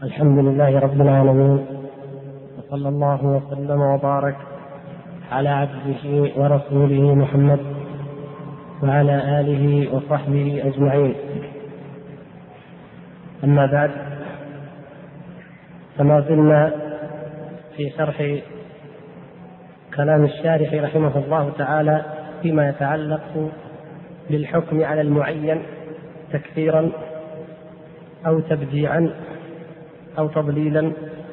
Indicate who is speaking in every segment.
Speaker 1: الحمد لله رب العالمين، وصلى الله وسلم وبارك على عبده ورسوله محمد وعلى آله وصحبه أجمعين. أما بعد، فما زلنا في شرح كلام الشارح رحمه الله تعالى فيما يتعلق بالحكم على المعين تكفيرا أو تبديعا أو تضليلا،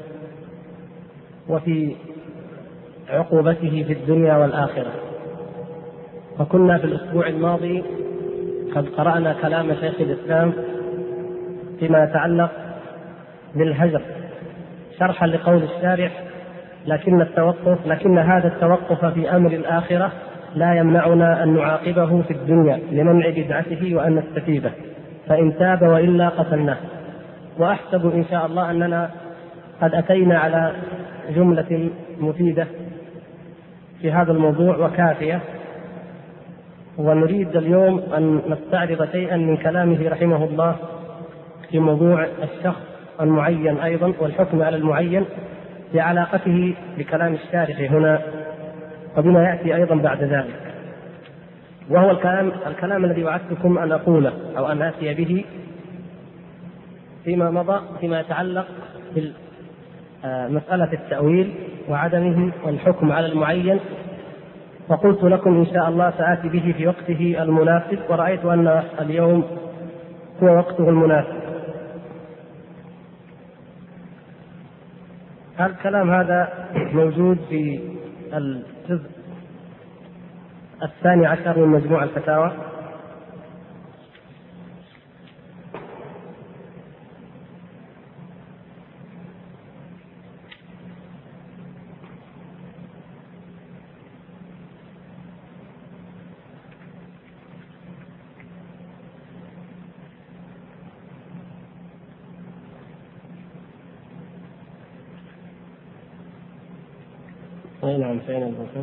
Speaker 1: وفي عقوبته في الدنيا والآخرة. وكنا في الأسبوع الماضي قد قرأنا كلام شيخ الإسلام فيما يتعلق بالهجر شرحا لقول الشارح: لكن هذا التوقف في أمر الآخرة لا يمنعنا أن نعاقبه في الدنيا لمنع بدعته وأن نستفيده، فإن تاب وإلا قتلناه. وأحسب إن شاء الله أننا قد أتينا على جملة مفيدة في هذا الموضوع وكافية، ونريد اليوم أن نستعرض شيئا من كلامه رحمه الله في موضوع الشخص المعين أيضا والحكم على المعين بعلاقته بكلام الشارح هنا وبما يأتي أيضا بعد ذلك، وهو الكلام الذي وعدتكم أن أقوله أو أن أتي به فيما مضى فيما يتعلق بمسألة التأويل وعدمه والحكم على المعين. وقلت لكم إن شاء الله سآتي به في وقته المناسب، ورأيت أن اليوم هو وقته المناسب. الكلام هذا موجود في الجزء 12 من مجموع الفتاوى، نعم فين الرقم؟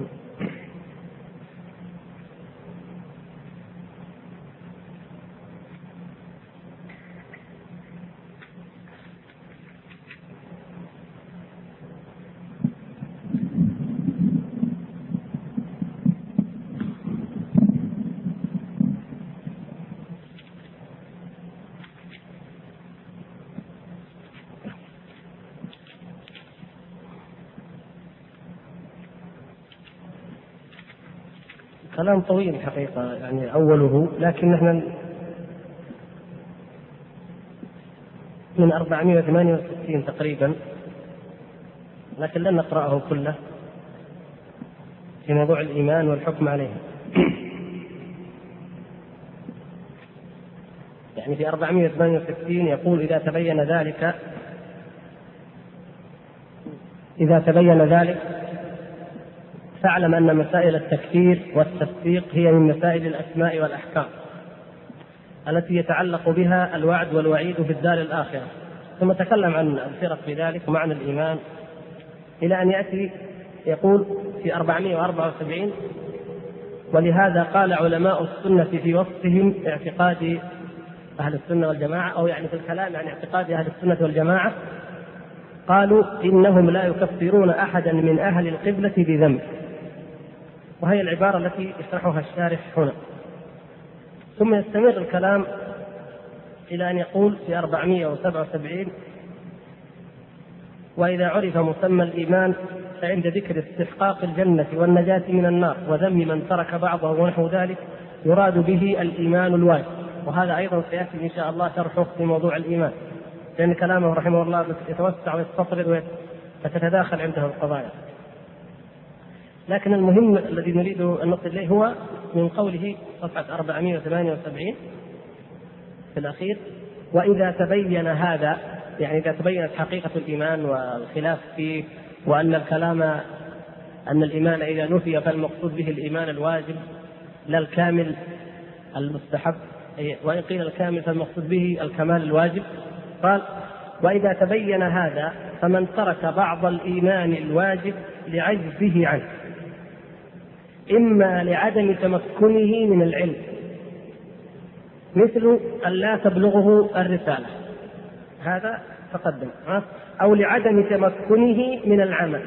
Speaker 1: كلام طويل حقيقة يعني أوله، لكن نحن من 468 تقريبا، لكن لن نقرأه كله في موضوع الإيمان والحكم عليه. يعني في 468 يقول: إذا تبين ذلك فاعلم أن مسائل التكفير والتصديق هي من مسائل الأسماء والأحكام التي يتعلق بها الوعد والوعيد في الدار الآخرة. ثم تكلم عن الفرق في ذلك ومعنى الإيمان إلى أن يأتي يقول في 474: ولهذا قال علماء السنة في وصفهم اعتقاد أهل السنة والجماعة، أو يعني في الكلام عن اعتقاد أهل السنة والجماعة، قالوا: إنهم لا يكفرون أحدا من أهل القبلة بذنب. وهي العبارة التي يشرحها الشارح هنا. ثم يستمر الكلام إلى أن يقول في 477: وإذا عرف مسمى الإيمان فعند ذكر استحقاق الجنة والنجاة من النار وذم من ترك بعضه ونحو ذلك يراد به الإيمان الواجب. وهذا أيضا سيأتي إن شاء الله شرحه في موضوع الإيمان، لأن كلامه رحمه الله يتوسع ويستطرد وتتداخل عنده القضايا. لكن المهم الذي نريد أن نصل إليه هو من قوله صفحة 478 في الأخير: وإذا تبين هذا، يعني إذا تبينت حقيقة الإيمان والخلاف فيه، وأن أن الإيمان إذا نفي فالمقصود به الإيمان الواجب لا الكامل المستحب، وإن قيل الكامل فالمقصود به الكمال الواجب. قال: وإذا تبين هذا فمن ترك بعض الإيمان الواجب لعجزه عنه، إما لعدم تمكنه من العلم، مثل أن لا تبلغه الرسالة، هذا تقدم، أو لعدم تمكنه من العمل،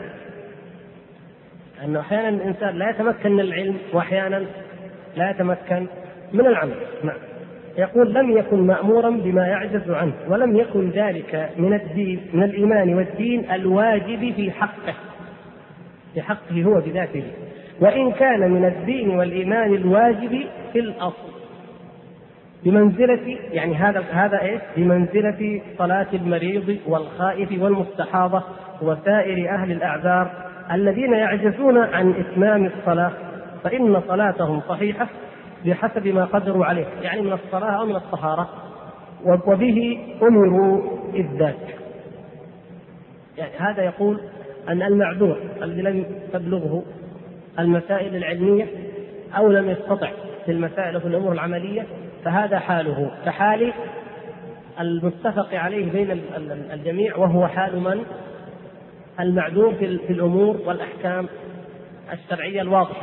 Speaker 1: أنه أحيانا الإنسان لا يتمكن من العلم وأحيانا لا يتمكن من العمل. نعم. يقول لم يكن مأمورا بما يعجز عنه، ولم يكن ذلك من الدين من الإيمان والدين الواجب في حقه، في حقه هو بذاته، وإن كان من الدين والإيمان الواجب في الأصل، بمنزلة يعني هذا إيش؟ بمنزلة صلاة المريض والخائف والمستحاضة وسائر أهل الأعذار الذين يعجزون عن إتمام الصلاة، فإن صلاتهم صحيحة بحسب ما قدروا عليه، يعني من الصلاة أو من الطهارة، وبه أمروا إذ ذاك. يعني هذا يقول أن المعذور الذي لم تبلغه المسائل العلمية أو لم يستطع في المسائل وفي الأمور العملية، فهذا حاله كحال المتفق عليه بين الجميع، وهو حال من؟ المعذور في الأمور والأحكام الشرعية الواضحة،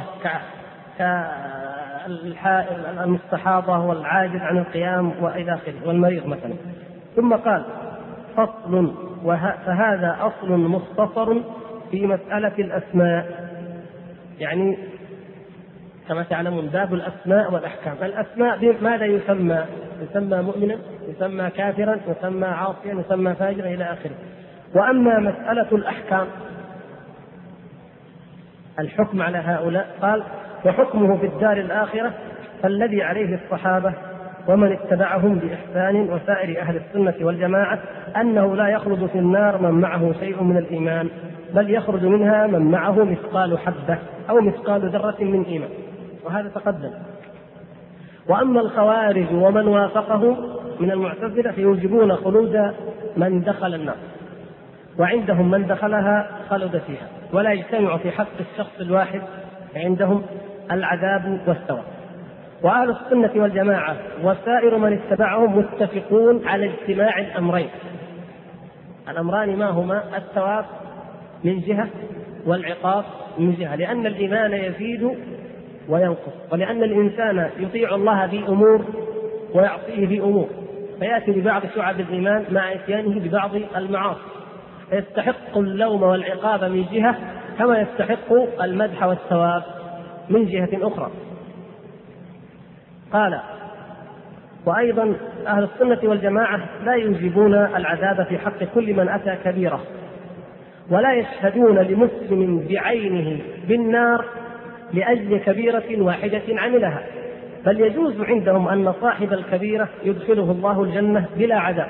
Speaker 1: كالمستحاضة والعاجز عن القيام وإلى آخره والمريض مثلا. ثم قال فصل، فهذا أصل مختصر في مسألة الأسماء، يعني كما تعلمون باب الأسماء والأحكام. الأسماء ماذا يسمى؟ يسمى مؤمنا، يسمى كافرا، يسمى عاصيا، يسمى فاجرا إلى آخره. وأما مسألة الأحكام، الحكم على هؤلاء، قال وحكمه في الدار الآخرة فالذي عليه الصحابة ومن اتبعهم بإحسان وسائر أهل السنة والجماعة أنه لا يخرج في النار من معه شيء من الإيمان، بل يخرج منها من معه مثقال حبة أو مثقال ذرة من إيمان، وهذا تقدم. وأما الخوارج ومن وافقهم من المعتزلة فيوجبون خلود من دخل النار، وعندهم من دخلها خلد فيها، ولا يجتمع في حق الشخص الواحد عندهم العذاب والثواب. وأهل السنة والجماعة وسائر من اتبعهم متفقون على اجتماع الأمرين. الأمران ما هما؟ الثواب من جهة والعقاب من جهة، لأن الإيمان يزيد وينقص، ولأن الإنسان يطيع الله في أمور ويعصيه في أمور، فيأتي ببعض شعب الإيمان مع إتيانه ببعض المعاصي، فيستحق اللوم والعقاب من جهة كما يستحق المدح والثواب من جهة أخرى. قال وأيضا أهل السنة والجماعة لا يوجبون العذاب في حق كل من أتى كبيرة، ولا يشهدون لمسلم بعينه بالنار لأجل كبيرة واحدة عملها، بل يجوز عندهم أن صاحب الكبيرة يدخله الله الجنة بلا عذاب،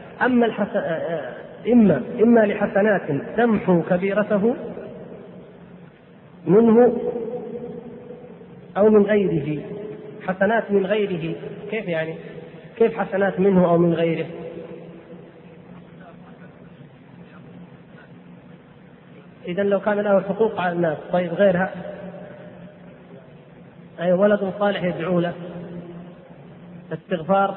Speaker 1: إما لحسنات تمحو كبيرته منه أو من غيره. حسنات من غيره كيف يعني؟ كيف حسنات منه أو من غيره؟ إذن لو كان له حقوق على الناس، طيب غيرها؟ أي ولد صالح يدعو له، استغفار،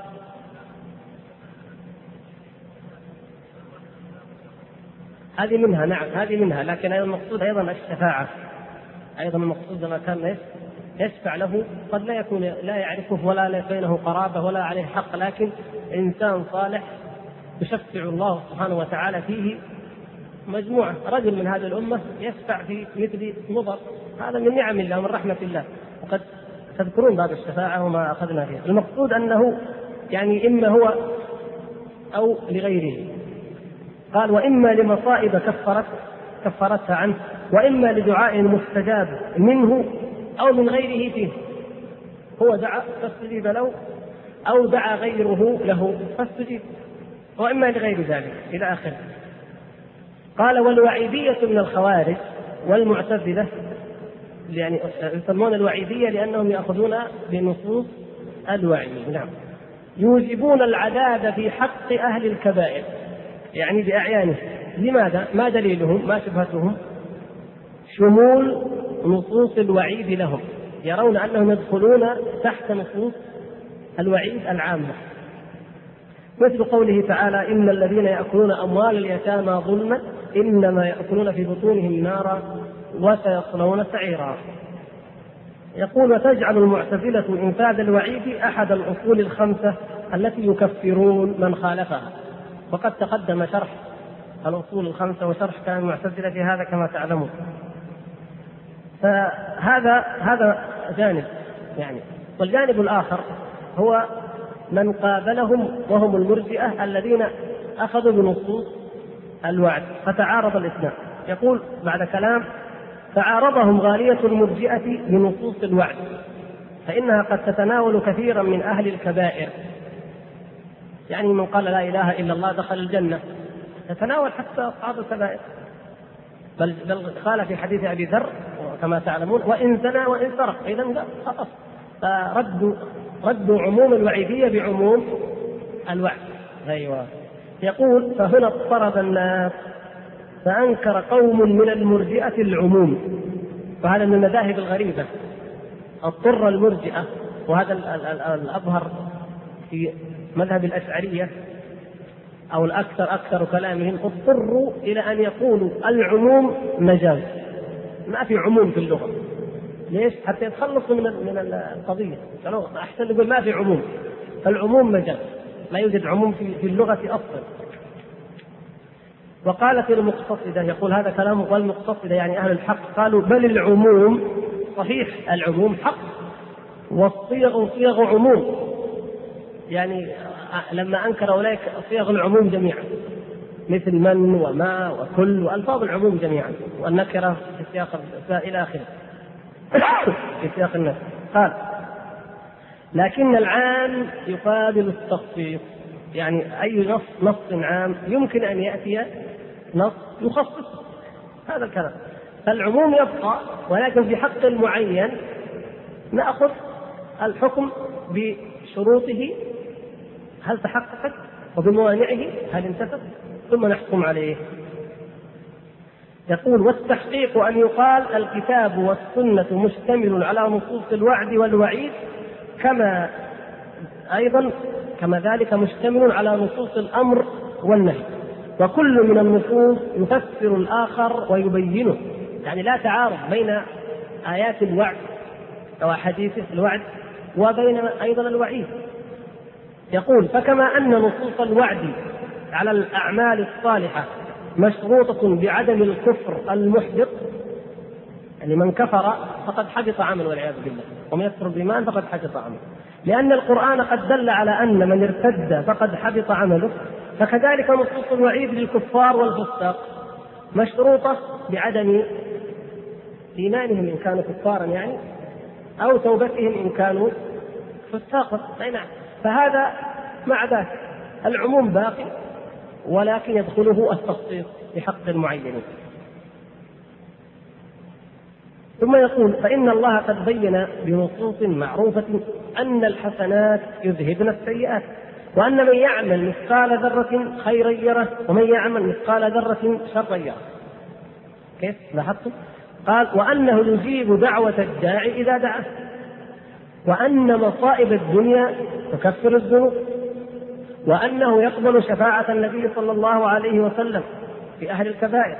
Speaker 1: هذه منها. نعم هذه منها، لكن أيضا المقصود أيضا الشفاعة، أيضا المقصود لما كان يشفع له، قد لا يكون لا يعرفه ولا بينه قرابة ولا عليه حق، لكن إنسان صالح يشفع الله سبحانه وتعالى فيه مجموعة، رجل من هذه الأمة يشفع في مثل مضر، هذا من نعم الله ومن رحمة الله، وقد تذكرون باب الشفاعة وما أخذنا فيه. المقصود أنه يعني إما هو أو لغيره. قال وإما لمصائب كفرتها عنه، وإما لدعاء مستجاب منه أو من غيره فيه، هو دعا فاستجيب له أو دعا غيره له فاستجيب، وإما لغير ذلك إلى آخره. قال والوعيدية من الخوارج والمعتزلة، يعني يسمون الوعيدية لأنهم يأخذون بنصوص الوعيد، نعم، يوجبون العذاب في حق أهل الكبائر، يعني بأعيانه. لماذا؟ ما دليلهم؟ ما شبهتهم؟ شمول نصوص الوعيد لهم، يرون أنهم يدخلون تحت نصوص الوعيد العامة، مثل قوله تعالى إن الذين يأكلون أموال اليتامى ظلما إنما يأكلون في بطونهم نارا وسيصلون سعيرا. يقول وتجعل المعتزلة إنفاذ الوعيد أحد الأصول الخمسة التي يكفرون من خالفها، وقد تقدم شرح الأصول الخمسة وشرح كلام المعتزلة في هذا كما تعلمون. فهذا جانب يعني. والجانب الآخر هو من قابلهم وهم المرجئة الذين أخذوا بنصوص الوعد فتعارض الاثنان. يقول بعد كلام: تعارضهم غالية المرجئة بنصوص الوعد، فإنها قد تتناول كثيرا من أهل الكبائر، يعني من قال لا إله إلا الله دخل الجنة، تتناول حتى أصحاب الكبائر، بل قال في حديث أبي ذر كما تعلمون: وإن زنى وإن سرق، إذا لا خلاص. فردوا عموم الوعيدية بعموم الوعد. أيوة. يقول: فهنا اضطرب الناس فأنكر قوم من المرجئة العموم. وهذا من المذاهب الغريبة، اضطر المرجئة، وهذا الأظهر في مذهب الأشعرية أو أكثر كلامهم، اضطروا إلى أن يقولوا العموم مجاز، ما في عموم في اللغة. ليش؟ حتى يتخلصوا من القضية. أحسن يقول ما في عموم، فالعموم مجاز، لا يوجد عموم في اللغة أصلا. وقالت المقتصدة، يقول هذا كلام والمقتصدة يعني أهل الحق، قالوا: بل العموم صحيح، العموم حق، والصيغ صيغ عموم، يعني لما أنكر أولئك صيغ العموم جميعا مثل من وما وكل وألفاظ العموم جميعا، والنكرة في سياق إلى آخره في سياق الناس. قال: لكن العام يقابل التخصيص، يعني أي نص عام يمكن أن يأتي نص يخصص هذا الكلام، فالعموم يبقى، ولكن في حق معين نأخذ الحكم بشروطه هل تحققت وبموانعه هل انتفت، ثم نحكم عليه. يقول: والتحقيق أن يقال الكتاب والسنة مشتمل على نصوص الوعد والوعيد، كما ذلك مشتمل على نصوص الأمر والنهي، وكل من النصوص يفسر الآخر ويبينه، يعني لا تعارض بين آيات الوعد أو أحاديث الوعد وبين أيضا الوعيد. يقول: فكما أن نصوص الوعد على الأعمال الصالحة مشروطة بعدم الكفر المحبط، يعني من كفر فقد حبط عمله والعياذ بالله، ومن يكفر بالإيمان فقد حبط عمله، لأن القرآن قد دل على أن من ارتد فقد حبط عمله، فكذلك نصوص الوعيد للكفار والفساق مشروطة بعدم إيمانهم إن كانوا كفارا يعني، أو توبتهم إن كانوا فساقا. فهذا مع ذلك العموم باقي، ولكن يدخله التخصيص بحق المعين. ثم يقول: فإن الله قد بين بنصوص معروفة أن الحسنات يذهبن السيئات، وأن من يعمل مثقال ذرة خيرا يره، ومن يعمل مثقال ذرة شرا يره. كيف لاحظتم؟ قال: وأنه يجيب دعوة الداعي إذا دعاه، وأن مصائب الدنيا تكفر الذنوب، وأنه يقبل شفاعة النبي صلى الله عليه وسلم في أهل الكبائر،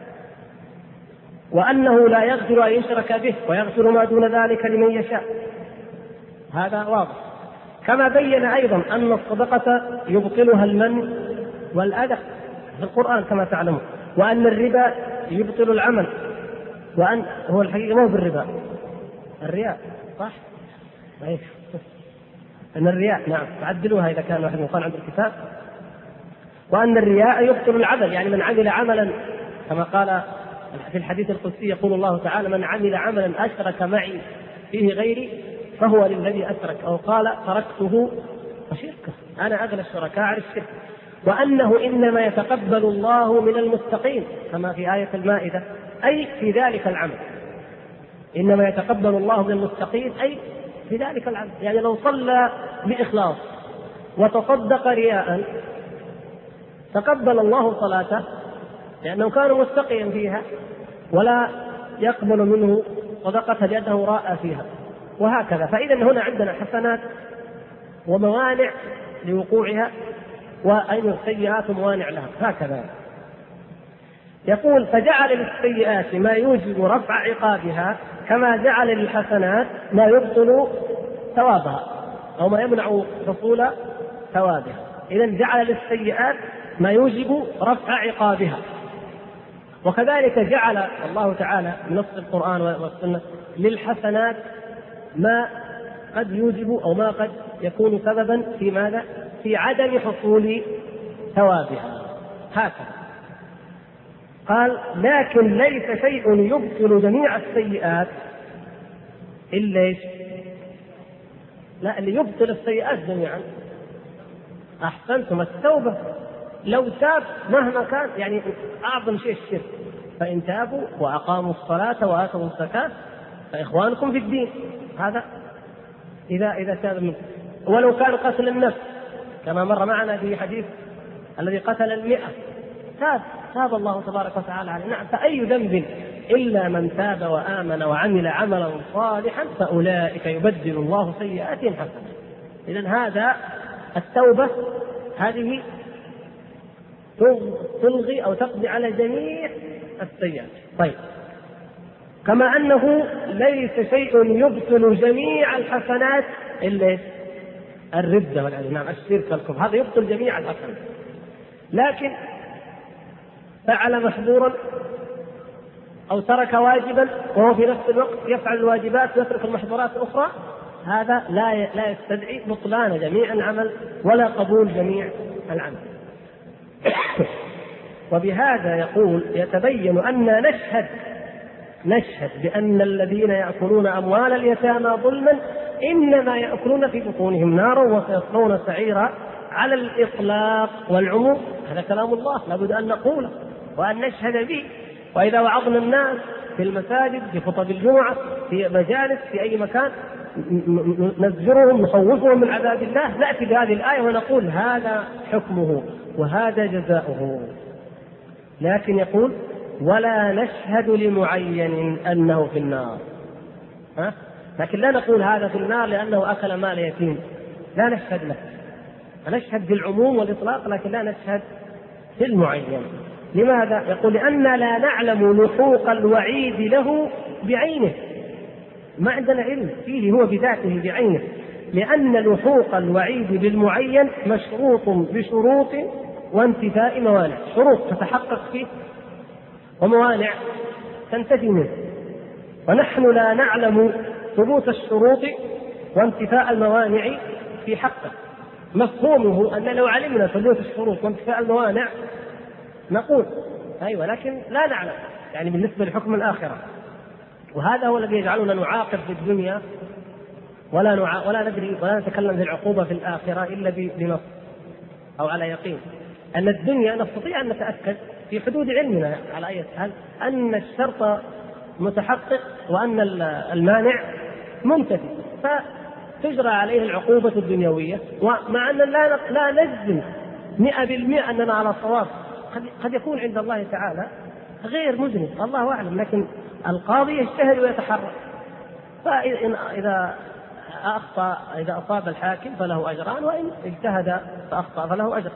Speaker 1: وأنه لا يغفر أن يشرك به ويغفر ما دون ذلك لمن يشاء. هذا واضح. كما بين أيضا أن الصدقة يبطلها المن والأذى في القرآن كما تعلمون، وأن الربا يبطل العمل، وأن هو الحقيقة مو بالربا، الرياء صح؟ أن الرياء نعم تعدلوها إذا كان واحد مقال عند الكتاب. وأن الرياء يبطل العمل، يعني من عمل عملا كما قال في الحديث القدسي، يقول الله تعالى: من عمل عملا أشرك معي فيه غيري فهو للذي أشرك، أو قال: تركته وشركه، أنا أغنى الشركاء عن الشرك. وأنه إنما يتقبل الله من المتقين كما في آية المائدة، أي في ذلك العمل، إنما يتقبل الله من المتقين أي في ذلك العمل. يعني لو صلى بإخلاص وتصدق رياء تقبل الله صلاته لأنه كان متقيا فيها، ولا يقبل منه صدقة لأنه راء فيها، وهكذا. فإذا هنا عندنا حسنات وموانع لوقوعها، وأيضا سيئات وموانع لها، هكذا. يقول: فجعل للسيئات ما يوجب رفع عقابها، كما جعل للحسنات ما يبطل ثوابها أو ما يمنع حصول ثوابها. إذن جعل للسيئات ما يوجب رفع عقابها. وكذلك جعل الله تعالى من نص القرآن والسنة للحسنات ما قد يوجب أو ما قد يكون سببا في ماذا؟ في عدم حصول ثوابها. هكذا قال: لكن ليس شيء يبطل جميع السيئات إلا إيش؟ لا، اللي يبطل السيئات جميعا أحسنتم التوبة. لو تاب مهما كان، يعني أعظم شيء الشرك، فإن تابوا وأقاموا الصلاة وآتوا الزكاة فإخوانكم في الدين. هذا إذا تاب منه. ولو كان قتل النفس كما مر معنا في حديث الذي قتل 100 تاب الله تبارك وتعالى عليه. نعم، فأي ذنب إلا من تاب وآمن وعمل عملا صالحا فأولئك يبدل الله سيئاتهم حسنات. إذن هذا التوبة هذه تلغي أو تقضي على جميع السيئات. طيب، كما أنه ليس شيء يبطل جميع الحسنات إلا الردة والعياذ، نعم الشرك والكفر، هذا يبطل جميع الحسنات. لكن فعل محظورا أو ترك واجبا وهو في نفس الوقت يفعل الواجبات ويترك المحظورات الأخرى، هذا لا يستدعي بطلان جميع العمل ولا قبول جميع العمل. وبهذا يقول: يتبين أن نشهد بأن الذين يأكلون أموال اليتامى ظلما إنما يأكلون في بطونهم نارا وسيصلون سعيرا على الإطلاق والعموم. هذا كلام الله لابد أن نقوله وأن نشهد به. وإذا وعظنا الناس في المساجد، في خطب الجمعة، في مجالس، في أي مكان، نزجرهم نخوفهم من عذاب الله، نأتي بهذه الآية ونقول هذا حكمه وهذا جزاؤه. لكن يقول: ولا نشهد لمعين أنه في النار. لكن لا نقول هذا في النار لأنه أكل مال يتيم، لا نشهد له، نشهد بالعموم والإطلاق لكن لا نشهد في المعين. لماذا؟ يقول: لأننا لا نعلم لحوق الوعيد له بعينه، ما عندنا علم فيه هو بذاته بعينه، لأن لحوق الوعيد بالمعين مشروط بشروط وانتفاء موانع، شروط تتحقق فيه وموانع تنتفي منه، ونحن لا نعلم ثبوت الشروط وانتفاء الموانع في حقه. مفهومه أن لو علمنا ثبوت الشروط وانتفاء الموانع نقول أيوة، لكن لا نعلم يعني بالنسبة لحكم الآخرة. وهذا هو الذي يجعلنا نعاقب في الدنيا ولا ندري ولا نتكلم في العقوبة في الآخرة إلا بنص أو على يقين. أن الدنيا نستطيع أن نتأكد في حدود علمنا على أي حال أن الشرط متحقق وأن المانع منتفي، فتجرى عليه العقوبة الدنيوية. ومع أن لا نجزم 100% أننا على صواب، قد يكون عند الله تعالى غير مذنب، الله أعلم، لكن القاضي يجتهد ويتحرك، فإذا أخطأ إذا أصاب الحاكم فله أجران، وإن اجتهد فأخطأ فله أجر.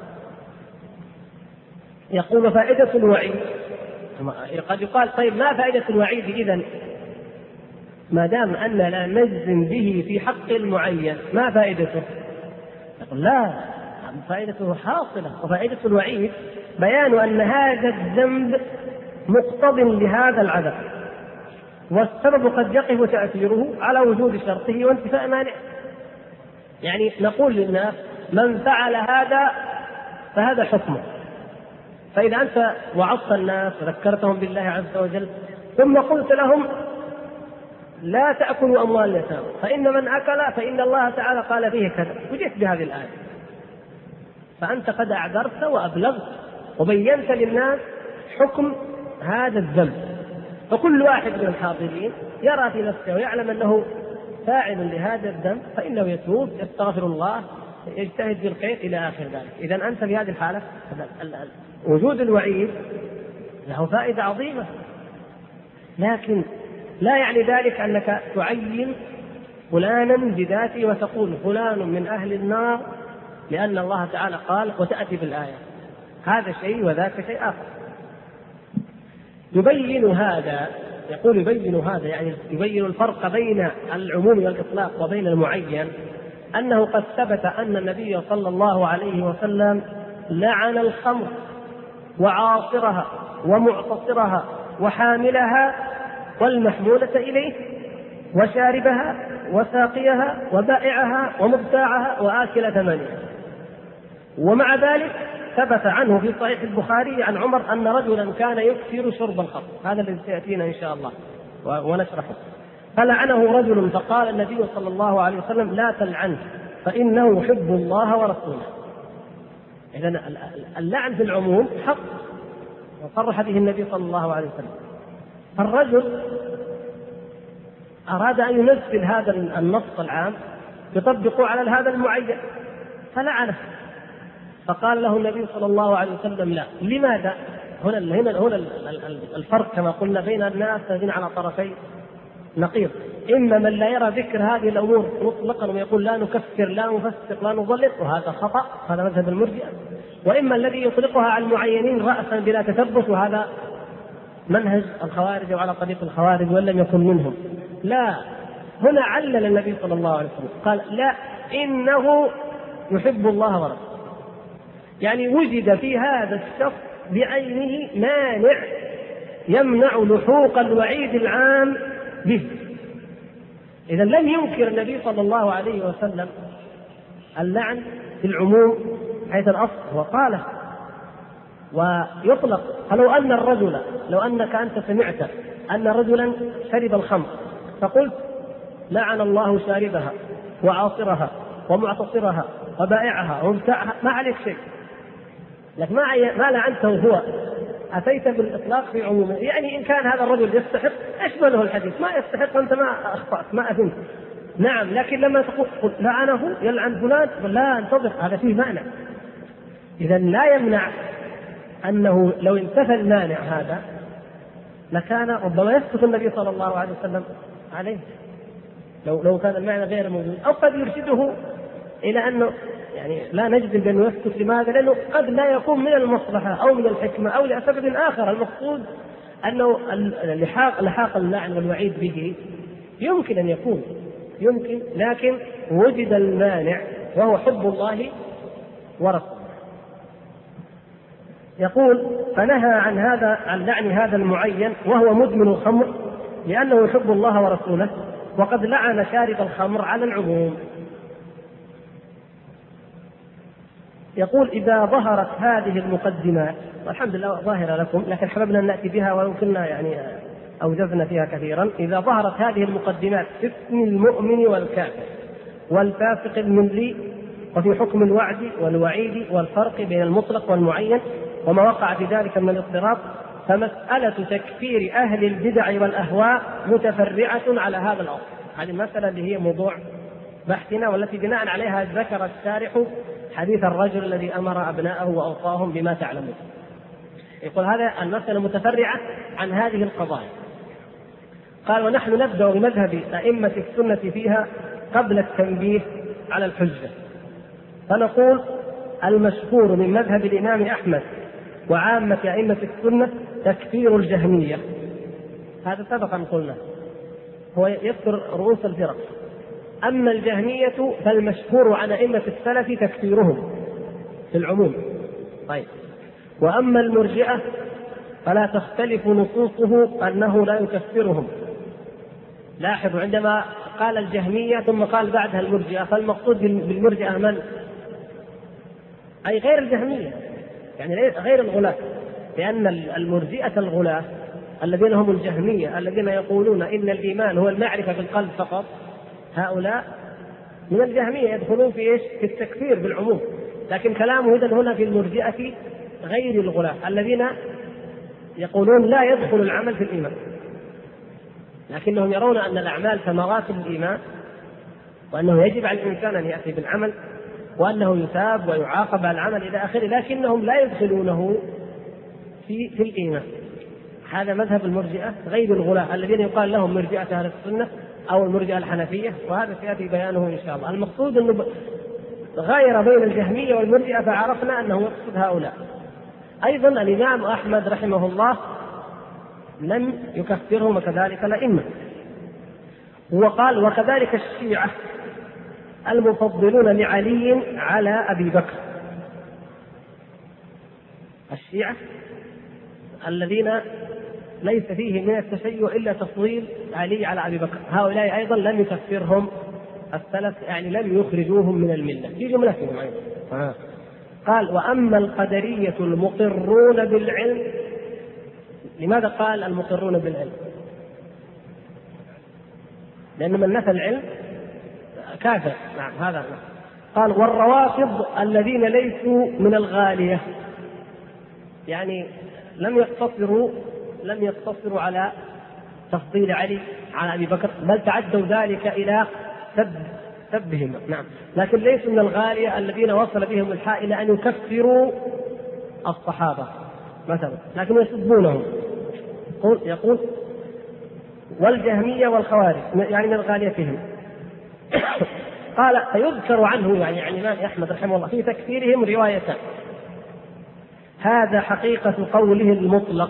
Speaker 1: يقول: فائدة الوعيد. قد يقال: طيب ما فائدة الوعيد إذن ما دام أن لا نجزم به في حق المعين؟ ما فائدته؟ يقول: لا، فائدته حاصلة. وفائدة الوعيد بيان أن هذا الذنب مقتض لهذا العذاب، والسبب قد يقف تأثيره على وجود شرطه وانتفاء مانعه. يعني نقول للناس: من فعل هذا فهذا حكمه. فإذا أنت وعظت الناس وذكرتهم بالله عز وجل ثم قلت لهم: لا تأكلوا أموال اليتامى فإن من أكل فإن الله تعالى قال فيه كذا، وجئت بهذه الآية، فأنت قد أعذرت وأبلغت وبينت للناس حكم هذا الذنب. فكل واحد من الحاضرين يرى في نفسه ويعلم أنه فاعل لهذا الذنب، فإنه يتوب، يستغفر الله، يجتهد في الخير إلى آخر ذلك. إذن أنت في هذه الحالة وجود الوعيد له فائدة عظيمة، لكن لا يعني ذلك أنك تعين فلانا بذاته وتقول فلان من أهل النار لأن الله تعالى قال وتأتي بالآية. هذا شيء وذاك شيء آخر. يبين هذا، يقول يبين هذا يعني يبين الفرق بين العموم والإطلاق وبين المعين، أنه قد ثبت أن النبي صلى الله عليه وسلم لعن الخمر وعاصرها ومعتصرها وحاملها والمحمولة إليه وشاربها وساقيها وبائعها ومبتاعها وآكل ثمنها. ومع ذلك ثبت عنه في صحيح البخاري عن عمر أن رجلا كان يكثر شرب الخمر، هذا الذي سيأتينا إن شاء الله ونشرحه. فلعنه رجل فقال النبي صلى الله عليه وسلم: لا تلعنه فإنه يحب الله ورسوله. إذن اللعن في العموم حق، وصرح به النبي صلى الله عليه وسلم. الرجل أراد أن ينزل هذا النص العام يطبقه على هذا المعين فلعنه، فقال له النبي صلى الله عليه وسلم: لا. لماذا؟ هنا الفرق كما قلنا بين الناس الذين على طرفي نقيض. إما من لا يرى ذكر هذه الأمور مطلقا ويقول لا نكفر لا نفسق لا نضلل، وهذا خطأ، هذا مذهب المرجئة. وإما الذي يطلقها على المعينين رأسا بلا تثبت، وهذا منهج الخوارج وعلى طريق الخوارج وإن لم يكن منهم. لا، هنا علل النبي صلى الله عليه وسلم قال: لا، إنه يحب الله ورسوله. يعني وجد في هذا الشخص بعينه مانع يمنع لحوق الوعيد العام به. إذا لم ينكر النبي صلى الله عليه وسلم اللعن في العموم حيث الأصل وقاله ويطلق. فلو أن الرجل، لو أنك أنت سمعت أن رجلا شرب الخمر فقلت: لعن الله شاربها وعاصرها ومعتصرها وبائعها ومبتاعها، ما عليك شيء، لكن ما لعنته هو، أتيت بالإطلاق في عمومه. يعني إن كان هذا الرجل يستحق أشمله الحديث، ما يستحق أنت ما أخطأت ما أثمت. نعم، لكن لما تقول لعنه يلعن فلان، لا، انتظر، هذا فيه معنى. إذا لا يمنع أنه لو انتفى المانع هذا لكان ربما يسكت النبي صلى الله عليه وسلم عليه، لو كان المعنى غير موجود، أو قد يرشده إلى أنه يعني لا نجزم بأنه يسكت. لماذا؟ لأنه قد لا يكون من المصلحة أو من الحكمة أو لسبب آخر. المقصود أنه لحاق اللعن والوعيد به يمكن أن يكون، يمكن، لكن وجد المانع وهو حب الله ورسوله. يقول: فنهى عن لعن هذا المعين وهو مدمن الخمر لأنه يحب الله ورسوله، وقد لعن شارب الخمر على العموم. يقول: إذا ظهرت هذه المقدمات، والحمد لله ظاهرة لكم لكن حببنا أن نأتي بها ولو كنا يعني أوجزنا فيها كثيرا. إذا ظهرت هذه المقدمات في اسم المؤمن والكافر والفاسق المنذي، وفي حكم الوعد والوعيد والفرق بين المطلق والمعين وما وقع في ذلك من الاضطراب، فمسألة تكفير أهل البدع والأهواء متفرعة على هذا الأصل. هذه المسألة اللي هي موضوع بحثنا والتي بناء عليها ذكر الشارح حديث الرجل الذي أمر أبناءه وأوصاهم بما تعلمون. يقول هذا المسألة متفرعة عن هذه القضايا. قال: ونحن نبدأ بمذهب أئمة السنة فيها قبل التنبيه على الحجة، فنقول: المشهور من مذهب الإمام أحمد وعامة أئمة السنة تكفير الجهمية. هذا سبقا قلنا هو يذكر رؤوس الفرق. أما الجهمية فالمشهور عن أئمة السلف تكفيرهم في العموم. طيب، وأما المرجئة فلا تختلف نصوصه أنه لا يكفرهم. لاحظوا عندما قال الجهمية ثم قال بعدها المرجئة، فالمقصود بالمرجئة من؟ أي غير الجهمية، يعني غير الغلاة، لأن المرجئة الغلاة الذين هم الجهمية الذين يقولون إن الإيمان هو المعرفة بالقلب فقط، هؤلاء من الجهمية يدخلون في إيش؟ في التكفير بالعموم. لكن كلامه إذن هنا في المرجئة غير الغلاة الذين يقولون لا يدخل العمل في الإيمان، لكنهم يرون أن الأعمال ثمرات الإيمان، وأنه يجب على الإنسان أن يأتي بالعمل، وأنه يثاب ويعاقب على العمل إلى آخره، لكنهم لا يدخلونه في الإيمان. هذا مذهب المرجئة غير الغلاة الذين يقال لهم مرجئة أهل السنة أو المرجئة الحنفية، وهذا سيأتي بيانه إن شاء الله. المقصود أنه غير بين الجهمية والمرجئة، فعرفنا أنه يقصد هؤلاء. أيضا الإمام أحمد رحمه الله لم يكفرهم، وكذلك الأئمة. وقال: وكذلك الشيعة المفضلون لعلي على أبي بكر. الشيعة الذين ليس فيه من التشيع إلا تفضيل علي على أبي بكر، هؤلاء أيضا لم يكفرهم السلف، يعني لم يخرجوهم من الملة في جملتهم أيضا. قال وأما القدرية المقرون بالعلم. لماذا قال المقرون بالعلم؟ لأن من نفى العلم كافر. نعم هذا. قال والروافض الذين ليسوا من الغالية، يعني لم يقتصروا على تفضيل علي على أبي بكر، بل تعدوا ذلك إلى سبهم. نعم، لكن ليسوا من الغالية الذين وصل بهم الحال إلى أن يكفروا الصحابة مثلا، لكن يسبونهم. يقول والجهمية والخوارج، يعني من الغاليتهم. قال فيذكر عنه، يعني الإمام أحمد رحمه الله، في تكفيرهم روايتان. هذا حقيقة قوله المطلق،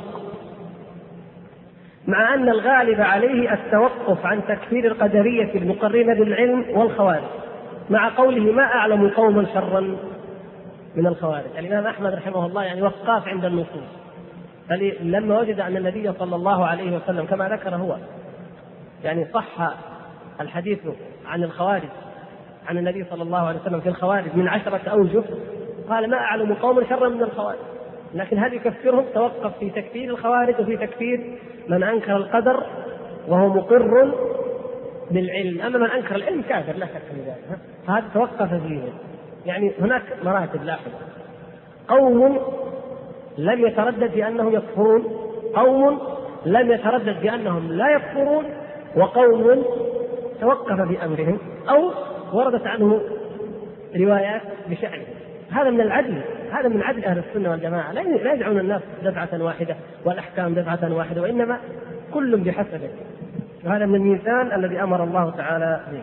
Speaker 1: مع أن الغالب عليه التوقف عن تكفير القدرية المقرين بالعلم والخوارج، مع قوله ما أعلم قوما شرا من الخوارج. الإمام أحمد رحمه الله يعني وقاف عند النصوص، لما وجد أن النبي صلى الله عليه وسلم كما ذكر هو، يعني صح الحديث عن الخوارج عن النبي صلى الله عليه وسلم في الخوارج من 10 أوجه، قال ما أعلم قوما شرا من الخوارج. لكن هل يكفرهم؟ توقف في تكفير الخوارج وفي تكفير من أنكر القدر وهو مقر بالعلم. أما من أنكر العلم كافر لا شك في ذلك، فهذا توقف فيه. يعني هناك مراتب لاحظة: قوم لم يتردد بأنهم يكفرون، قوم لم يتردد بأنهم لا يكفرون، وقوم توقف بأمرهم أو وردت عنه روايات بشأنه. هذا من العدل، هذا من عدل أهل السنة والجماعة. لا يدعون الناس دفعة واحدة والأحكام دفعة واحدة، وإنما كل بحسبه، وهذا من الميزان الذي أمر الله تعالى به.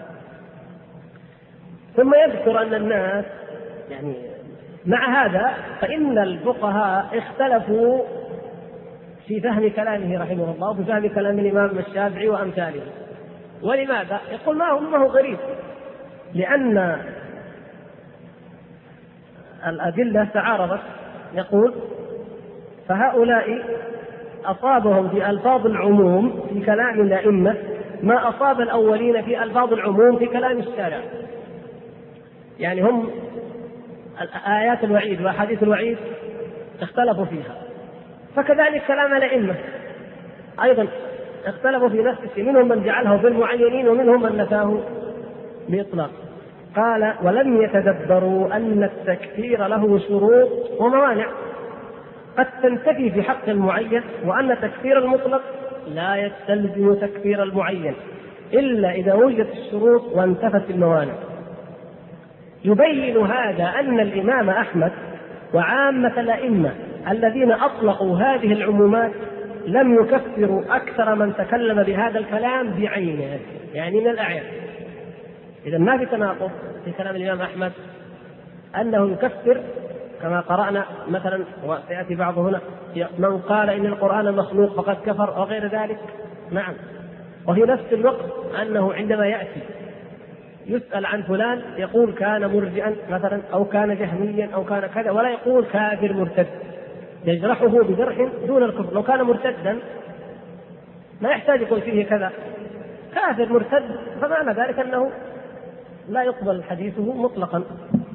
Speaker 1: ثم يذكر أن الناس، يعني مع هذا فإن الفقهاء اختلفوا في فهم كلامه رحمه الله وفي فهم كلام الإمام الشافعي وأمثاله. ولماذا؟ يقول ما هو غريب، لأن الأدلة تعارضت. يقول فهؤلاء أصابهم في ألفاظ العموم في كلام الأئمة ما أصاب الأولين في ألفاظ العموم في كلام الشارع. يعني هم آيات الوعيد وأحاديث الوعيد اختلفوا فيها، فكذلك كلام الأئمة أيضا اختلفوا في نفس الشيء، منهم من جعله بالمعينين ومنهم من نفاه بإطلاق. قال ولم يتدبروا أن التكفير له شروط وموانع قد تنتفي في حق المعين، وأن تكفير المطلق لا يستلزم تكفير المعين إلا إذا وجدت الشروط وانتفت الموانع. يبين هذا أن الإمام أحمد وعامة الأئمة الذين أطلقوا هذه العمومات لم يكفروا أكثر من تكلم بهذا الكلام بعينه، يعني من الأعيان. إذا ما في تناقض في كلام الإمام أحمد أنه يكفر كما قرأنا مثلا، وسيأتي بعض هنا من قال إن القرآن مخلوق فقد كفر وغير ذلك. نعم، وفي نفس الوقت أنه عندما يأتي يسأل عن فلان يقول كان مرجئا مثلا أو كان جهميا أو كان كذا، ولا يقول كافر مرتد، يجرحه بجرح دون الكفر. لو كان مرتدا ما يحتاج يقول فيه كذا، كافر مرتد فمعنى ذلك أنه لا يقبل حديثه مطلقا.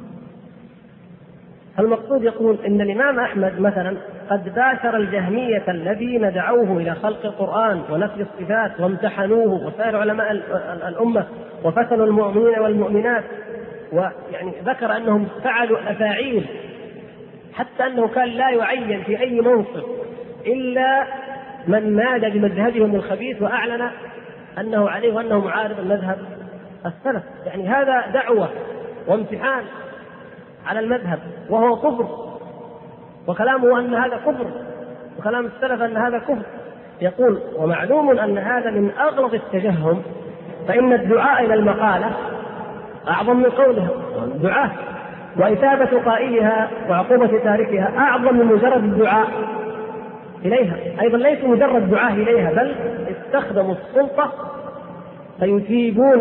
Speaker 1: المقصود يقول إن الإمام أحمد مثلا قد باشر الجهمية الذين دعوه إلى خلق القرآن ونفي الصفات وامتحنوه، وسائر علماء الأمة وفتنوا المؤمنين والمؤمنات، ويعني ذكر أنهم فعلوا الأفاعيل، حتى أنه كان لا يعين في أي منصب إلا من نادى بمذهبهم الخبيث وأعلن أنه عليه وأنه معارض المذهب السلف. يعني هذا دعوة وامتحان على المذهب وهو كفر، وكلامه أن هذا كفر، وكلام السلف أن هذا كفر. يقول ومعلوم أن هذا من أغلظ التجهم، فإن الدعاء إلى المقالة أعظم من قولها دعاء، وإثابة قائلها وعقوبة تاركها أعظم من مجرد الدعاء إليها. أيضا ليس مجرد دعاء إليها، بل استخدموا السلطة فيثيبون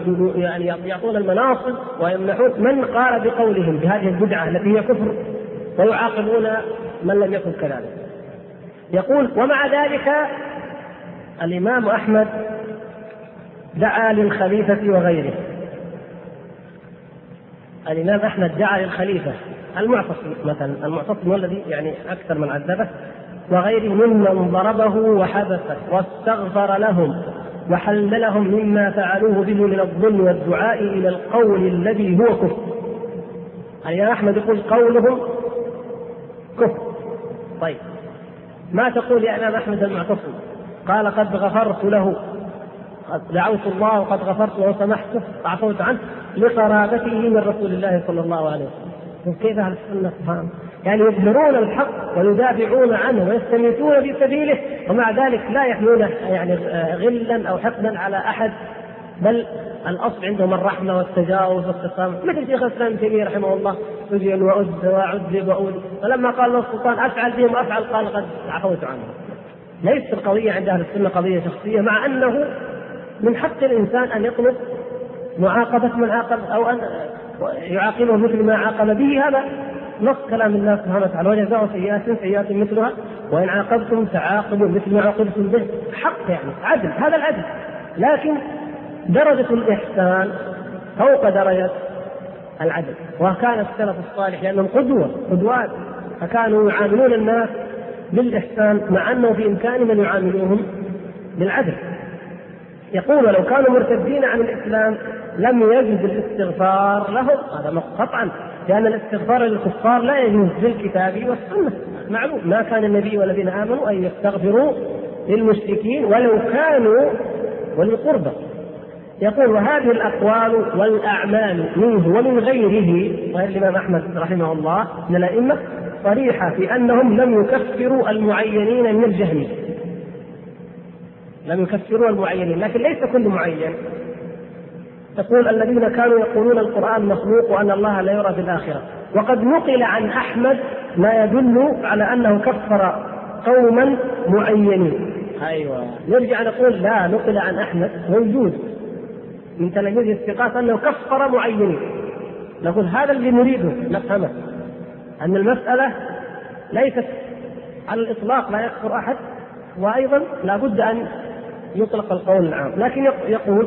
Speaker 1: ويعني يعطون المناصب ويمنحون من قال بقولهم بهذه البدعة التي هي كفر ويعاقبون من لم يكن كذلك. يقول: ومع ذلك الإمام أحمد دعا للخليفة وغيره. الإمام أحمد دعا للخليفة المعتصم مثلا، المعتصم والذي يعني أكثر من عذبه، وغيره ممن ضربه وحبسه واستغفر لهم وحللهم مما فعلوه به من الظلم والدعاء إلى القول الذي هو كفر. الإمام أحمد يقول قولهم كفر. طيب ما تقول يا إمام أحمد المعتصم؟ قال: قد غفرت له، قد دعوت الله وقد غفرت له وسمحته وعفوت عنه لقرابته من رسول الله صلى الله عليه وسلم. كيف أهل السنة سبحانه؟ يعني يظهرون الحق ويدافعون عنه ويستميتون في سبيله، ومع ذلك لا يحملون يعني غلا أو حقدا على أحد، بل الأصل عندهم الرحمة والتجاوز والتسامح. مثل شيخ الإسلام ابن تيمية رحمه الله: سجن وعذب وأولي، فلما قال له السلطان أفعل بهم أفعل، قال: قد عفوت عنه. ليست القضية عند أهل السنة قضية شخصية، مع أنه من حق الإنسان أن يطلب معاقبة من عاقب أو أن يعاقبه مثل ما عاقب به. هذا نص كلام الله سبحانه وتعالى: وجزاء سيئات سيئات مثلها وإن عاقبتم تعاقبوا مثل ما عاقبتم به. حق يعني عدل، هذا العدل. لكن درجة الإحسان فوق درجة العدل. وكان السلف الصالح لأنهم قدوات، فكانوا يعاملون الناس بالإحسان مع أنه في إمكانهم أن يعاملوهم بالعدل. يقول: لو كانوا مرتدين عن الإسلام لم يجد الاستغفار لهم، هذا قطعا، لأن الاستغفار للكفار لا يجوز بالكتاب والسنة، معلوم. ما كان النبي والذين آمنوا أن يستغفروا للمشركين ولو كانوا أولي قربى. يقول: وهذه الأقوال والأعمال منه ومن غيره، غير الإمام أحمد رحمه الله من الأئمة، صريحة في أنهم لم يكفروا المعينين من الجهمية. لم يكفروا المعينين، لكن ليس كل معين. تقول: الذين كانوا يقولون القرآن مخلوق وأن الله لا يرى في الآخرة. وقد نقل عن أحمد ما يدل على أنه كفر قوما معينين. أيوة، نرجع نقول: لا، نقل عن أحمد موجود من تلاميذ الثقات أنه كفر معينين. نقول هذا اللي نريده نفهمه، أن المسألة ليست على الإطلاق لا يكفر أحد، وأيضا لا بد أن يطلق القول العام. لكن يقول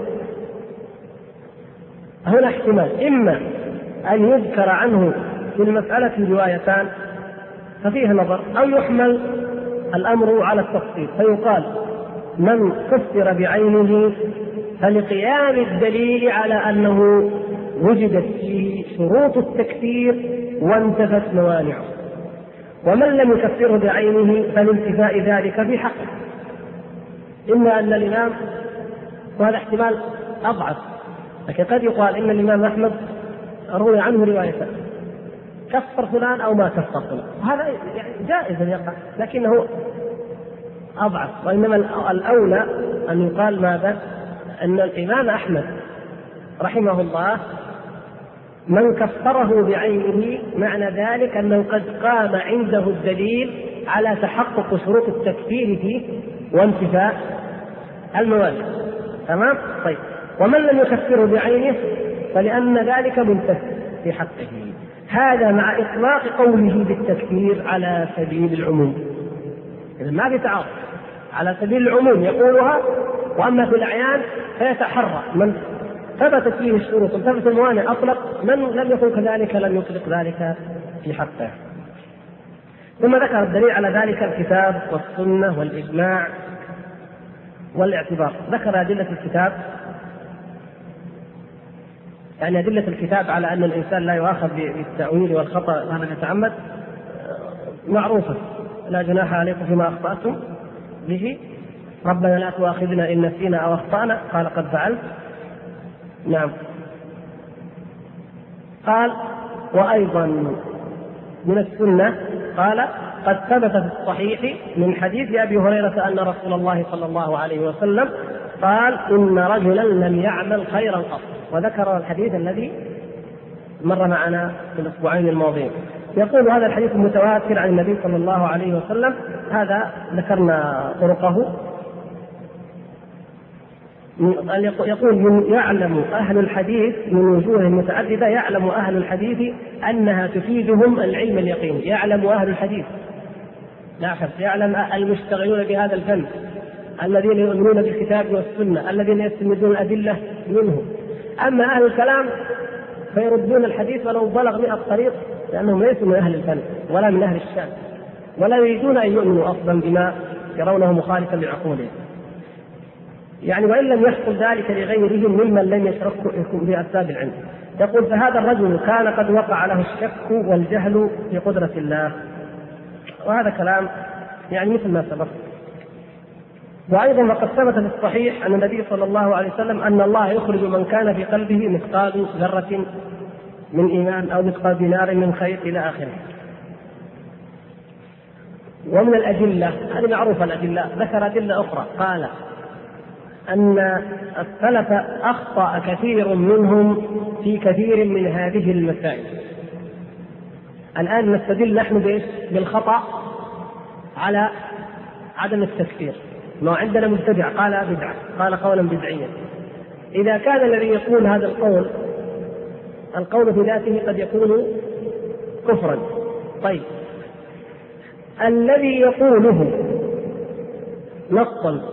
Speaker 1: هنا احتمال: إما أن يذكر عنه في المسألة روايتان ففيه نظر، أو يحمل الأمر على التفصيل فيقال: من كفر بعينه فلقيام الدليل على أنه وجدت فيه شروط التكفير وانتفت موانعه، ومن لم يكفره بعينه فلانتفاء ذلك في حقه. إما أن الإمام، وهذا احتمال أضعف، لكن قد يقال إن الإمام أحمد روي عنه رواية كفر فلان أو ما كفر فلان، هذا يعني جائز أن يقع، لكنه أضعف. وإنما الأولى أن يقال ماذا؟ أن الإمام أحمد رحمه الله من كفره بعينه معنى ذلك أنه قد قام عنده الدليل على تحقق شروط التكفير فيه وانتفاء الموانع. تمام؟ طيب، ومن لم يكفره بعينه فلأن ذلك منتفي في حقه. هذا مع إطلاق قوله بالتكفير على سبيل العموم. إذا ما في تعارض، على سبيل العموم يقولها، وأما في الأعيان فيتحرى من ثبتت فيه الشروط وانتفت الموانع أطلق، من لم يكن كذلك لم يطلق ذلك في حقه. ثم ذكر الدليل على ذلك الكتاب والسنة والإجماع والاعتبار. ذكر أدلة الكتاب، يعني أدلة الكتاب على أن الإنسان لا يؤاخذ بالتأويل والخطأ لمن يتعمد معروفة: لا جناح عليكم فيما أخطأتم به، ربنا لا تؤاخذنا إن نسينا أو أخطأنا، قال قد فعلت. نعم. قال: وأيضا من السنة قال: قد ثبت في الصحيح من حديث أبي هريرة أن رسول الله صلى الله عليه وسلم قال: إن رجلا لم يعمل خيرا قط. وذكر الحديث الذي مر معنا في الأسبوعين الماضيين. يقول: هذا الحديث متواتر عن النبي صلى الله عليه وسلم. هذا ذكرنا طرقه. يقول يعلم أهل الحديث من وجوه متعددة، يعلم أهل الحديث أنها تفيدهم العلم اليقيني. يعلم أهل الحديث، لاحظ، يعلم المشتغلون بهذا الفن الذين يؤمنون بالكتاب والسنة الذين يستمدون الأدلة منه. أما أهل الكلام فيردون الحديث ولو بلغ 100 طريق، لأنهم ليسوا من أهل الفن ولا من أهل الشام، ولا يريدون أن يؤمنوا أصلا بما يرونه مخالفا لعقولهم. يعني وإن لم يحصل ذلك لغيرهم ممن لم يشركوا بأسباب العلم. يقول فهذا الرجل كان قد وقع له الشك والجهل في قدرة الله. وهذا كلام يعني مثل ما سبق. وأيضا وقد ثبت في الصحيح عن النبي صلى الله عليه وسلم أن الله يخرج من كان في قلبه مثقال ذرة من إيمان أو مثقال دينار من خير إلى آخره. ومن الأدلة، هذه معروفة الأدلة، ذكر أدلة أخرى، قال أن السلف أخطأ كثير منهم في كثير من هذه المسائل. الآن نستدل نحن بالخطأ على عدم التكفير. ما عندنا مبتدع قال بدعة، قال قولا بدعيا، إذا كان الذي يقول هذا القول في ذاته قد يكون كفرا، طيب الذي يقوله نصا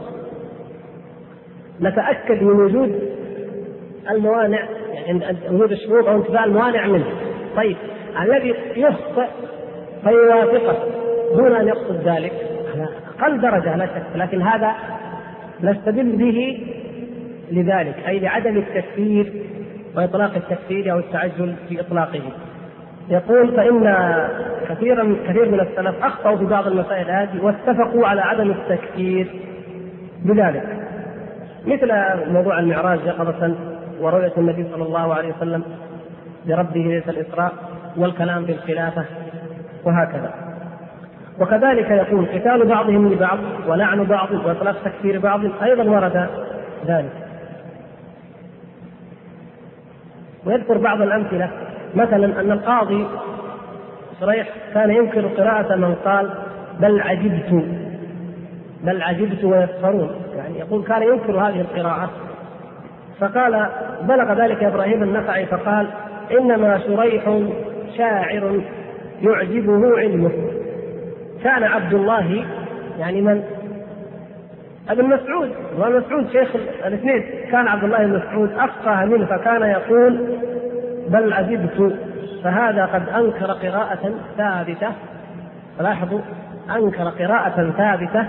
Speaker 1: نتأكد من وجود الموانع، يعني وجود الشروط أو انتفاء الموانع منه. طيب الذي يخطئ فيوافقه دون أن يقصد ذلك أقل درجة لا شك، لكن هذا نستدل به لذلك، أي لعدم التكفير وإطلاق التكفير أو التعجل في إطلاقه. يقول فإن كثير من السلف أخطأوا في بعض المسائل هذه واتفقوا على عدم التكفير بذلك، مثل موضوع المعراج يقظة ورؤية النبي صلى الله عليه وسلم لربه ليلة الإسراء والكلام بالخلافة وهكذا. وكذلك يقول قتال بعضهم لبعض ولعن بعض وإطلاق تكفير بعض أيضا ورد ذلك. ويذكر بعض الأمثلة، مثلا أن القاضي شريح كان ينكر قراءة من قال بل عجبت ويسخرون، يعني يقول كان ينكر هذه القراءة، فقال بلغ ذلك إبراهيم النخعي فقال إنما شريح شاعر يعجبه علمه. كان عبد الله يعني من ابن مسعود، ومسعود شيخ الاثنين، كان عبد الله بن مسعود أفقه منه فكان يقول بل عجبت، فهذا قد أنكر قراءة ثابتة. لاحظوا أنكر قراءة ثابتة.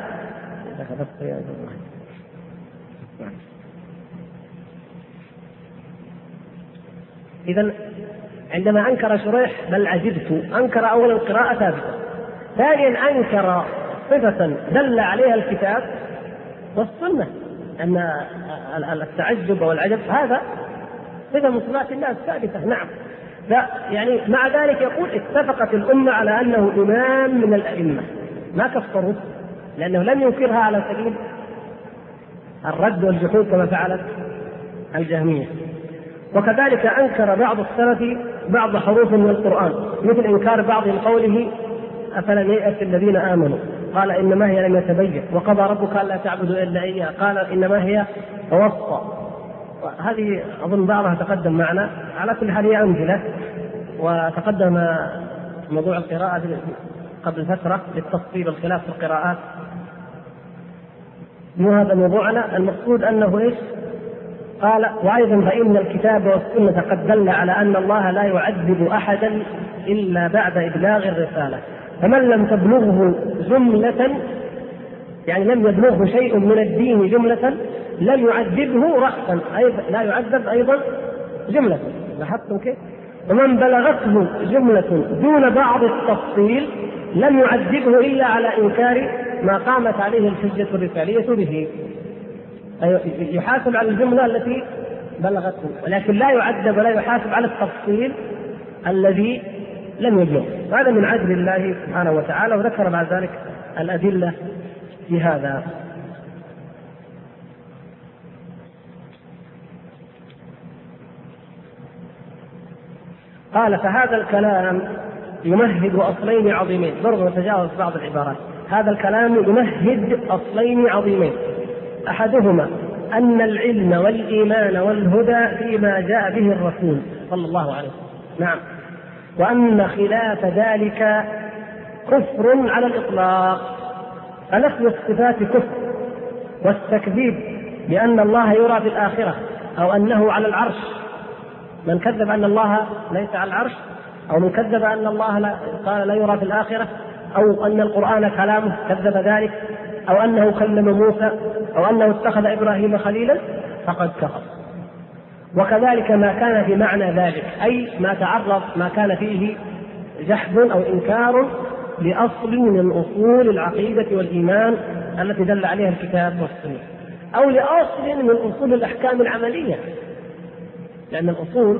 Speaker 1: إذن عندما أنكر شريح بل عجبت أنكر أولا قراءة ثابتة، ثانيا أنكر صفة دل عليها الكتاب والسنة، أن التعجب والعجب هذا صفة من صفات الله الثابتة. نعم، لا يعني مع ذلك يقول اتفقت الأمة على أنه إمام من الأئمة، ما كفروا لأنه لم ينكرها على سبيل الرد والجحود كما فعلت الجهمية. وكذلك أنكر بعض السلف بعض حروف من القرآن، مثل إنكار بعضهم قوله أفلم ييأس الذين آمنوا، قال إنما هي لم يتبين، وقضى ربك ألا تعبدوا إلا إياه، قال إنما هي توصى. هذه أظن بعضها تقدم معنا، على كل حال هي أمثلة، وتقدم موضوع القراءة قبل فترة للتفصيل والخلاف في القراءات. مو هذا موضوعنا، المقصود أنه إيش؟ قال وأيضا فإن الكتاب والسنة قد دل على أن الله لا يعذب أحدا إلا بعد إبلاغ الرسالة، فمن لم تبلغه جملة، يعني لم يبلغه شيء من الدين جملة لم يعذبه رأسا، أيضا لا يعذب أيضا جملة. لاحظتم كيف؟ ومن بلغته جملة دون بعض التفصيل لم يعذبه إلا على إنكار ما قامت عليه الحجة الرسالية به، يحاسب على الجملة التي بلغته، ولكن لا يعذب ولا يحاسب على التفصيل الذي لم يبلغ. هذا من عدل الله سبحانه وتعالى، وذكر بعد ذلك الأدلة في هذا. قال فهذا الكلام يمهد أصلين عظيمين، برضو نتجاوز بعض العبارات، هذا الكلام يمهد أصلين عظيمين، أحدهما أن العلم والإيمان والهدى فيما جاء به الرسول صلى الله عليه وسلم. نعم. وأن خلاف ذلك كفر على الإطلاق، فنفي الصفات كفر، والتكذيب بأن الله يرى في الآخرة أو أنه على العرش، من كذب أن الله ليس على العرش، أو من كذب أن الله قال لا يرى في الآخرة، أو أن القرآن كلامه كذب ذلك، أو أنه كلم موسى، أو أنه اتخذ إبراهيم خليلا، فقد كفر. وكذلك ما كان في معنى ذلك، أي ما كان فيه جحد أو إنكار لأصل من أصول العقيدة والإيمان التي دل عليها الكتاب والسنة، أو لأصل من أصول الأحكام العملية، لأن الأصول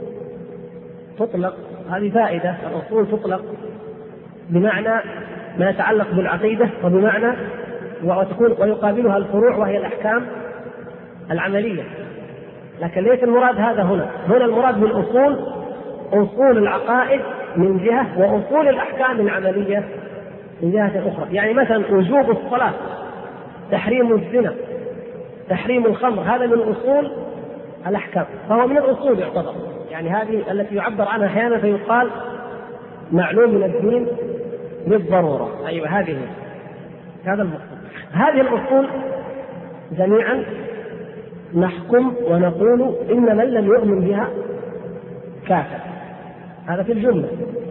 Speaker 1: تطلق، هذه فائدة، الأصول تطلق بمعنى ما يتعلق بالعقيدة، وبمعنى ويقابلها الفروع وهي الأحكام العملية، لكن ليس المراد هذا هنا. هنا المراد بالأصول أصول العقائد من جهة، وأصول الأحكام العملية من جهة أخرى. يعني مثلا وجوب الصلاة، تحريم الزنا، تحريم الخمر، هذا من أصول الأحكام، فهو من الأصول يعتبر، يعني هذه التي يعبر عنها أحيانا فيقال معلوم من الدين بالضرورة. أيوة، هذا المقصود. هذه الأصول جميعا نحكم ونقول إن من لم يؤمن بها كافر، هذا في الجملة،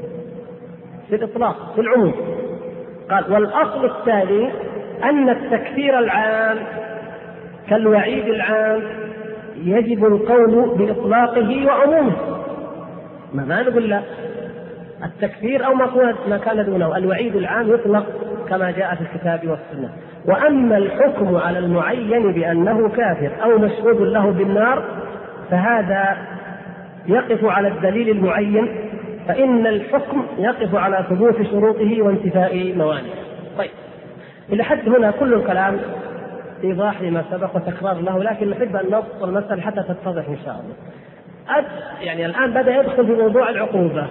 Speaker 1: في الإطلاق، في العموم. قال: والأصل الثاني أن التكفير العام كالوعيد العام يجب القول بإطلاقه وعمومه. ما نقول لا، التكفير أو ما كان دونه، الوعيد العام يطلق كما جاء في الكتاب والسنة. وأما الحكم على المعين بأنه كافر أو مشهود له بالنار فهذا يقف على الدليل المعين، فإن الحكم يقف على ثبوت شروطه وانتفاء موانعه. طيب، إلى حد هنا كل الكلام إيضاح لما سبق وتكرار له، لكن نحب أن نبسط المسألة حتى تتضح إن شاء الله. يعني الآن بدأ يدخل في موضوع العقوبة.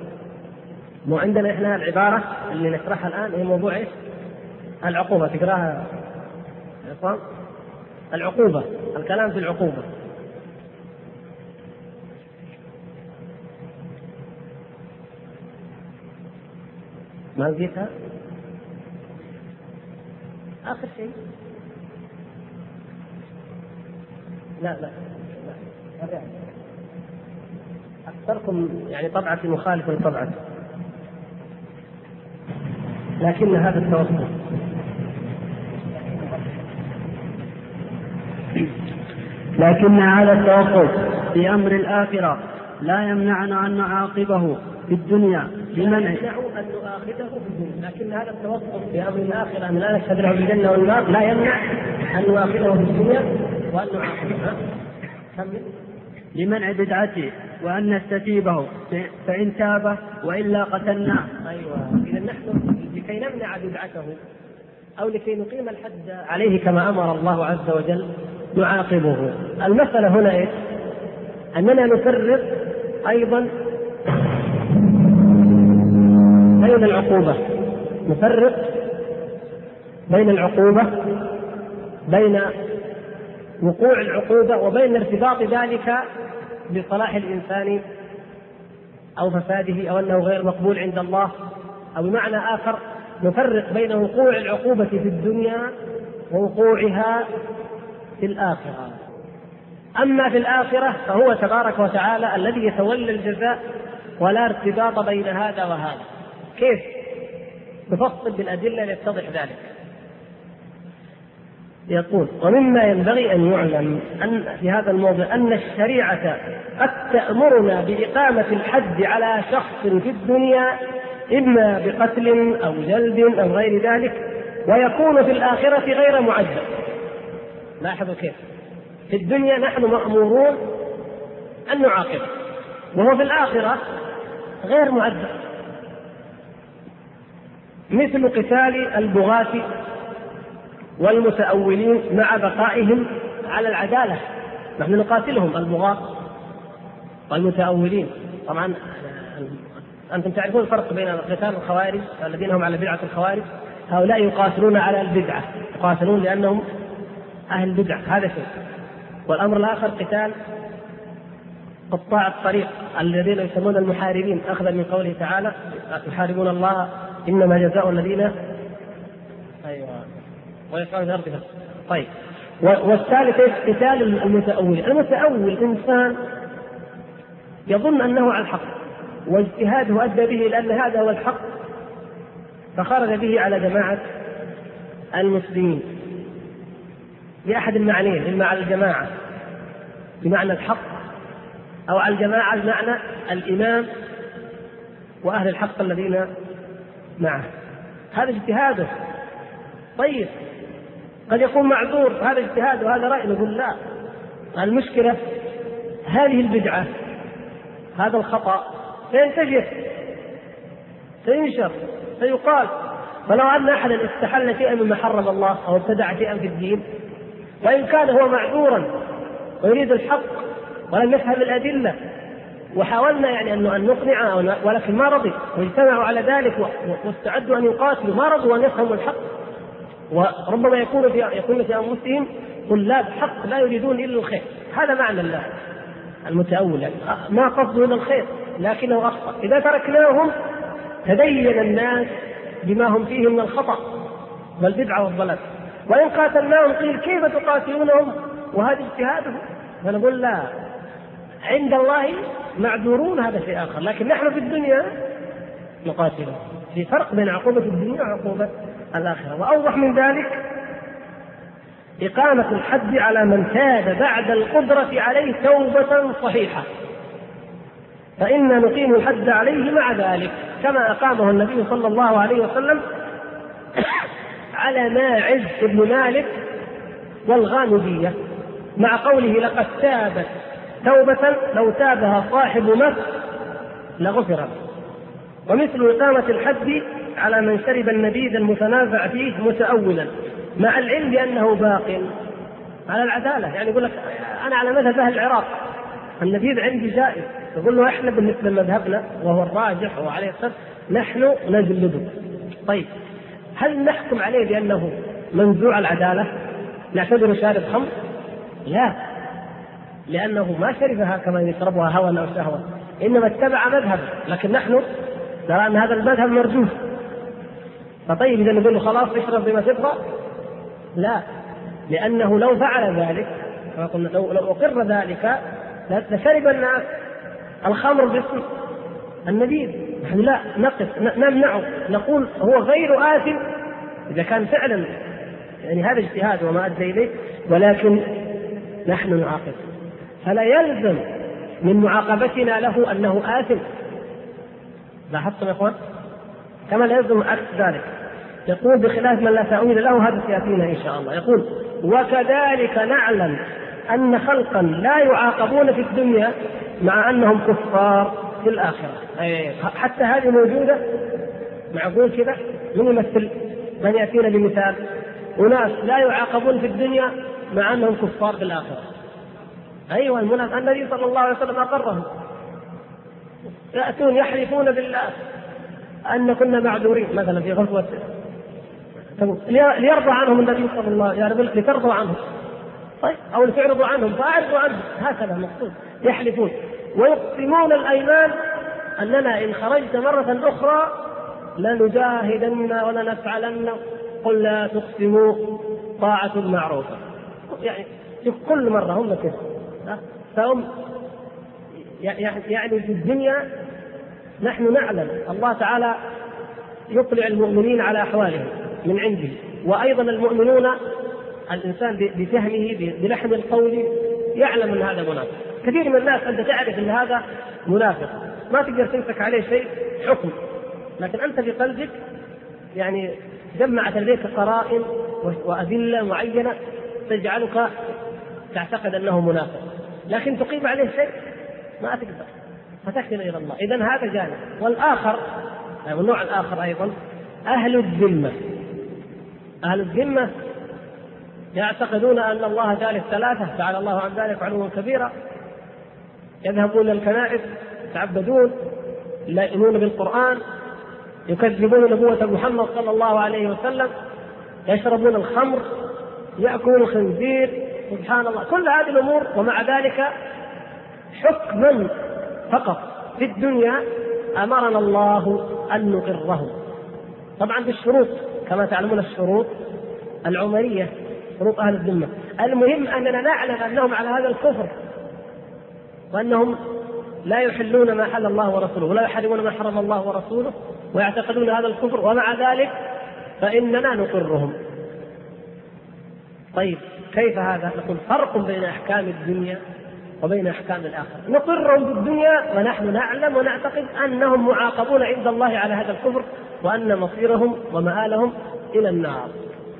Speaker 1: مو عندنا إحنا العبارة اللي نشرحها الآن هي موضوع إيش؟ العقوبة. تقراها يا إخوان؟ العقوبة، الكلام في العقوبة. ما لقيتها؟ آخر شيء. لا أكثركم يعني طبعتي مخالفة لطبعتي، لكن هذا التوسط.
Speaker 2: لكن هذا التوقف في أمر الآخرة لا يمنعنا أن نعاقبه في الدنيا
Speaker 1: لكن هذا التوقف في أمر الآخرة من لا نشهد له بالجنة والنار لا يمنع أن نؤاخذه في الدنيا وأن نعاقبه.
Speaker 2: لمنع بدعته وأن نستتيبه فإن تاب وإلا قتلناه.
Speaker 1: أيوة، إذا نحن لكي نمنع بدعته أو لكي نقيم الحد عليه كما أمر الله عز وجل نعاقبه. المسألة هنا إيه؟ أننا نفرق أيضا بين العقوبة، نفرق بين العقوبة، بين وقوع العقوبة وبين ارتباط ذلك بصلاح الإنسان أو فساده أو أنه غير مقبول عند الله، أو بمعنى آخر نفرق بين وقوع العقوبة في الدنيا ووقوعها في الآخرة. أما في الآخرة فهو تبارك وتعالى الذي يتولى الجزاء ولا ارتباط بين هذا وهذا. كيف؟ نفصل بالأدلة ليتضح ذلك. يقول: ومما ينبغي أن يعلم أن في هذا الموضوع أن الشريعة قد تأمرنا بإقامة الحد على شخص في الدنيا إما بقتل أو جلد أو غير ذلك، ويكون في الآخرة غير معذب. لاحظوا كيف في الدنيا نحن مأمورون أن نعاقبه، وهو في الآخرة غير معذب، مثل قتال البغاة والمتأولين مع بقائهم على العدالة. نحن نقاتلهم البغاة والمتأولين. طبعا أنتم تعرفون الفرق بين قتال الخوارج الذين هم على بدعة الخوارج، هؤلاء يقاتلون على البدعة، يقاتلون لأنهم أهل البدع، هذا شيء. والأمر الآخر قتال قطاع الطريق الذين يسمون المحاربين، أخذا من قوله تعالى يحاربون الله إنما جزاء الذين ويسعون في الأرض. طيب، والثالث قتال المتأول. المتأول إنسان يظن أنه على الحق واجتهاده أدى به لأن هذا هو الحق فخرج به على جماعة المسلمين بأحد المعنيين، إما على الجماعة بمعنى الحق أو على الجماعة بمعنى الإمام وأهل الحق الذين معه. هذا اجتهاده. طيب، قد يكون معذور، هذا اجتهاد وهذا رأي، نقول لا. المشكلة هذه البدعة، هذا الخطأ سينتشر، سينشر، سيقال. فلو أن أحدا استحل شيئا مما حرم الله أو ابتدع شيئا في الدين، وإن كان هو معذورا ويريد الحق ولم يفهم الأدلة، وحاولنا يعني أن نقنعه ولكن ما رضي، واجتمعوا على ذلك واستعدوا أن يقاتلوا، ما رضوا أن يفهموا الحق، وربما يكون في أنفسهم طلاب حق لا يريدون إلا الخير. هذا معنى الله المتأول، يعني ما قصده إلا الخير لكنه أخطأ. إذا تركناهم تدين الناس بما هم فيه من الخطأ والبدعة والضلال، وإن قاتلناهم قيل كيف تقاتلونهم وهذا اجتهادهم. فنقول لا، عند الله معذورون، هذا شيء آخر، لكن نحن في الدنيا نقاتلهم. في فرق بين عقوبة الدنيا وعقوبة الآخرة. وأوضح من ذلك إقامة الحد على من تاب بعد القدرة عليه توبة صحيحة، فإن نقيم الحد عليه مع ذلك كما أقامه النبي صلى الله عليه وسلم على ماعز بن مالك والغامدية، مع قوله لقد تابت توبة لو تابها صاحب مكة لغفر. ومثل إقامة الحد على من شرب النبيذ المتنازع فيه متأولا مع العلم بأنه باق على العدالة. يعني يقول لك أنا على مذهب أهل العراق النبيذ عندي جائز، يقول له إحنا بالنسبة لمذهبنا وهو الراجح وعليه الصدق نحن نجلده. طيب، هل نحكم عليه بأنه منزوع العدالة؟ نعتبره شارب خمر؟ لا، لأنه ما شربها كما يشربها هوى أو شهوة، إنما اتبع مذهب، لكن نحن نرى أن هذا المذهب مرجوح. فطيب، إذا نقول له خلاص اشرب بما تبغى؟ لا، لأنه لو فعل ذلك لو أقر ذلك لشرب الناس الخمر باسم النبيذ. نحن لا نقف نمنعه، نقول هو غير آثم إذا كان فعلا يعني هذا اجتهاد وما أدى إليه، ولكن نحن نعاقب. فلا يلزم من معاقبتنا له أنه آثم. لاحظتم يا إخوان؟ كما لا يلزم عكس ذلك. يقول بخلاف من لا تأويل له، هذا سيأتينا إن شاء الله. يقول وكذلك نعلم أن خلقا لا يعاقبون في الدنيا مع أنهم كفار في الآخرة. حتى هذه موجودة. معقول كذا؟ من يمثل؟ من يأتينا بمثال؟ أناس لا يعاقبون في الدنيا مع أنهم كفار في الآخرة. أيوة، النبي صلى الله عليه وسلم أقرهم. يأتون يحلفون بالله أن كنا معذورين مثلا في غزوة، ليرضى عنهم النبي صلى الله عليه وسلم، لترضوا عنهم. طيب، أو لتعرضوا عنهم فأعرضوا عنهم، هكذا المقصود. يحلفون ويقسمون الأيمان أننا إن خرجت مرة أخرى لنجاهدن ولنفعلن. قل لا تقسموا طاعة معروفة. يعني في كل مرة هم كذا، فهم يعني في الدنيا نحن نعلم الله تعالى يطلع المؤمنين على أحوالهم من عنده، وأيضا المؤمنون الإنسان بفهمه بلحن القول يعلم أن هذا منافق. كثير من الناس أنت تعرف أن هذا منافق، ما تقدر تمسك عليه شيء حكم، لكن أنت في قلبك يعني جمعت لديك قرائن وأدلة معينة تجعلك تعتقد أنه منافق، لكن تقيم عليه شيء ما تقدر فتكل إلى الله. إذن هذا جانب. والآخر أو النوع الآخر أيضا أهل الذمة. أهل الذمة يعتقدون أن الله ثالث ثلاثة، تعالى الله عن ذلك علوا كبيرا، يذهبون الكنائس، يتعبدون، لا يؤمنون بالقرآن، يكذبون نبوة محمد صلى الله عليه وسلم، يشربون الخمر، يأكل الخنزير، سبحان الله، كل هذه الأمور. ومع ذلك حكما فقط في الدنيا أمرنا الله أن نقرهم، طبعا بالشروط كما تعلمون، الشروط العمرية، شروط أهل الذمة. المهم أننا نعلم أنهم على هذا الكفر، وأنهم لا يحلون ما حل الله ورسوله ولا يحرمون ما حرم الله ورسوله، ويعتقدون هذا الكفر، ومع ذلك فإننا نقرهم. طيب كيف هذا؟ نقول فرق بين أحكام الدنيا وبين أحكام الآخرة. نقرهم في الدنيا ونحن نعلم ونعتقد أنهم معاقبون عند الله على هذا الكفر، وأن مصيرهم ومآلهم إلى النار.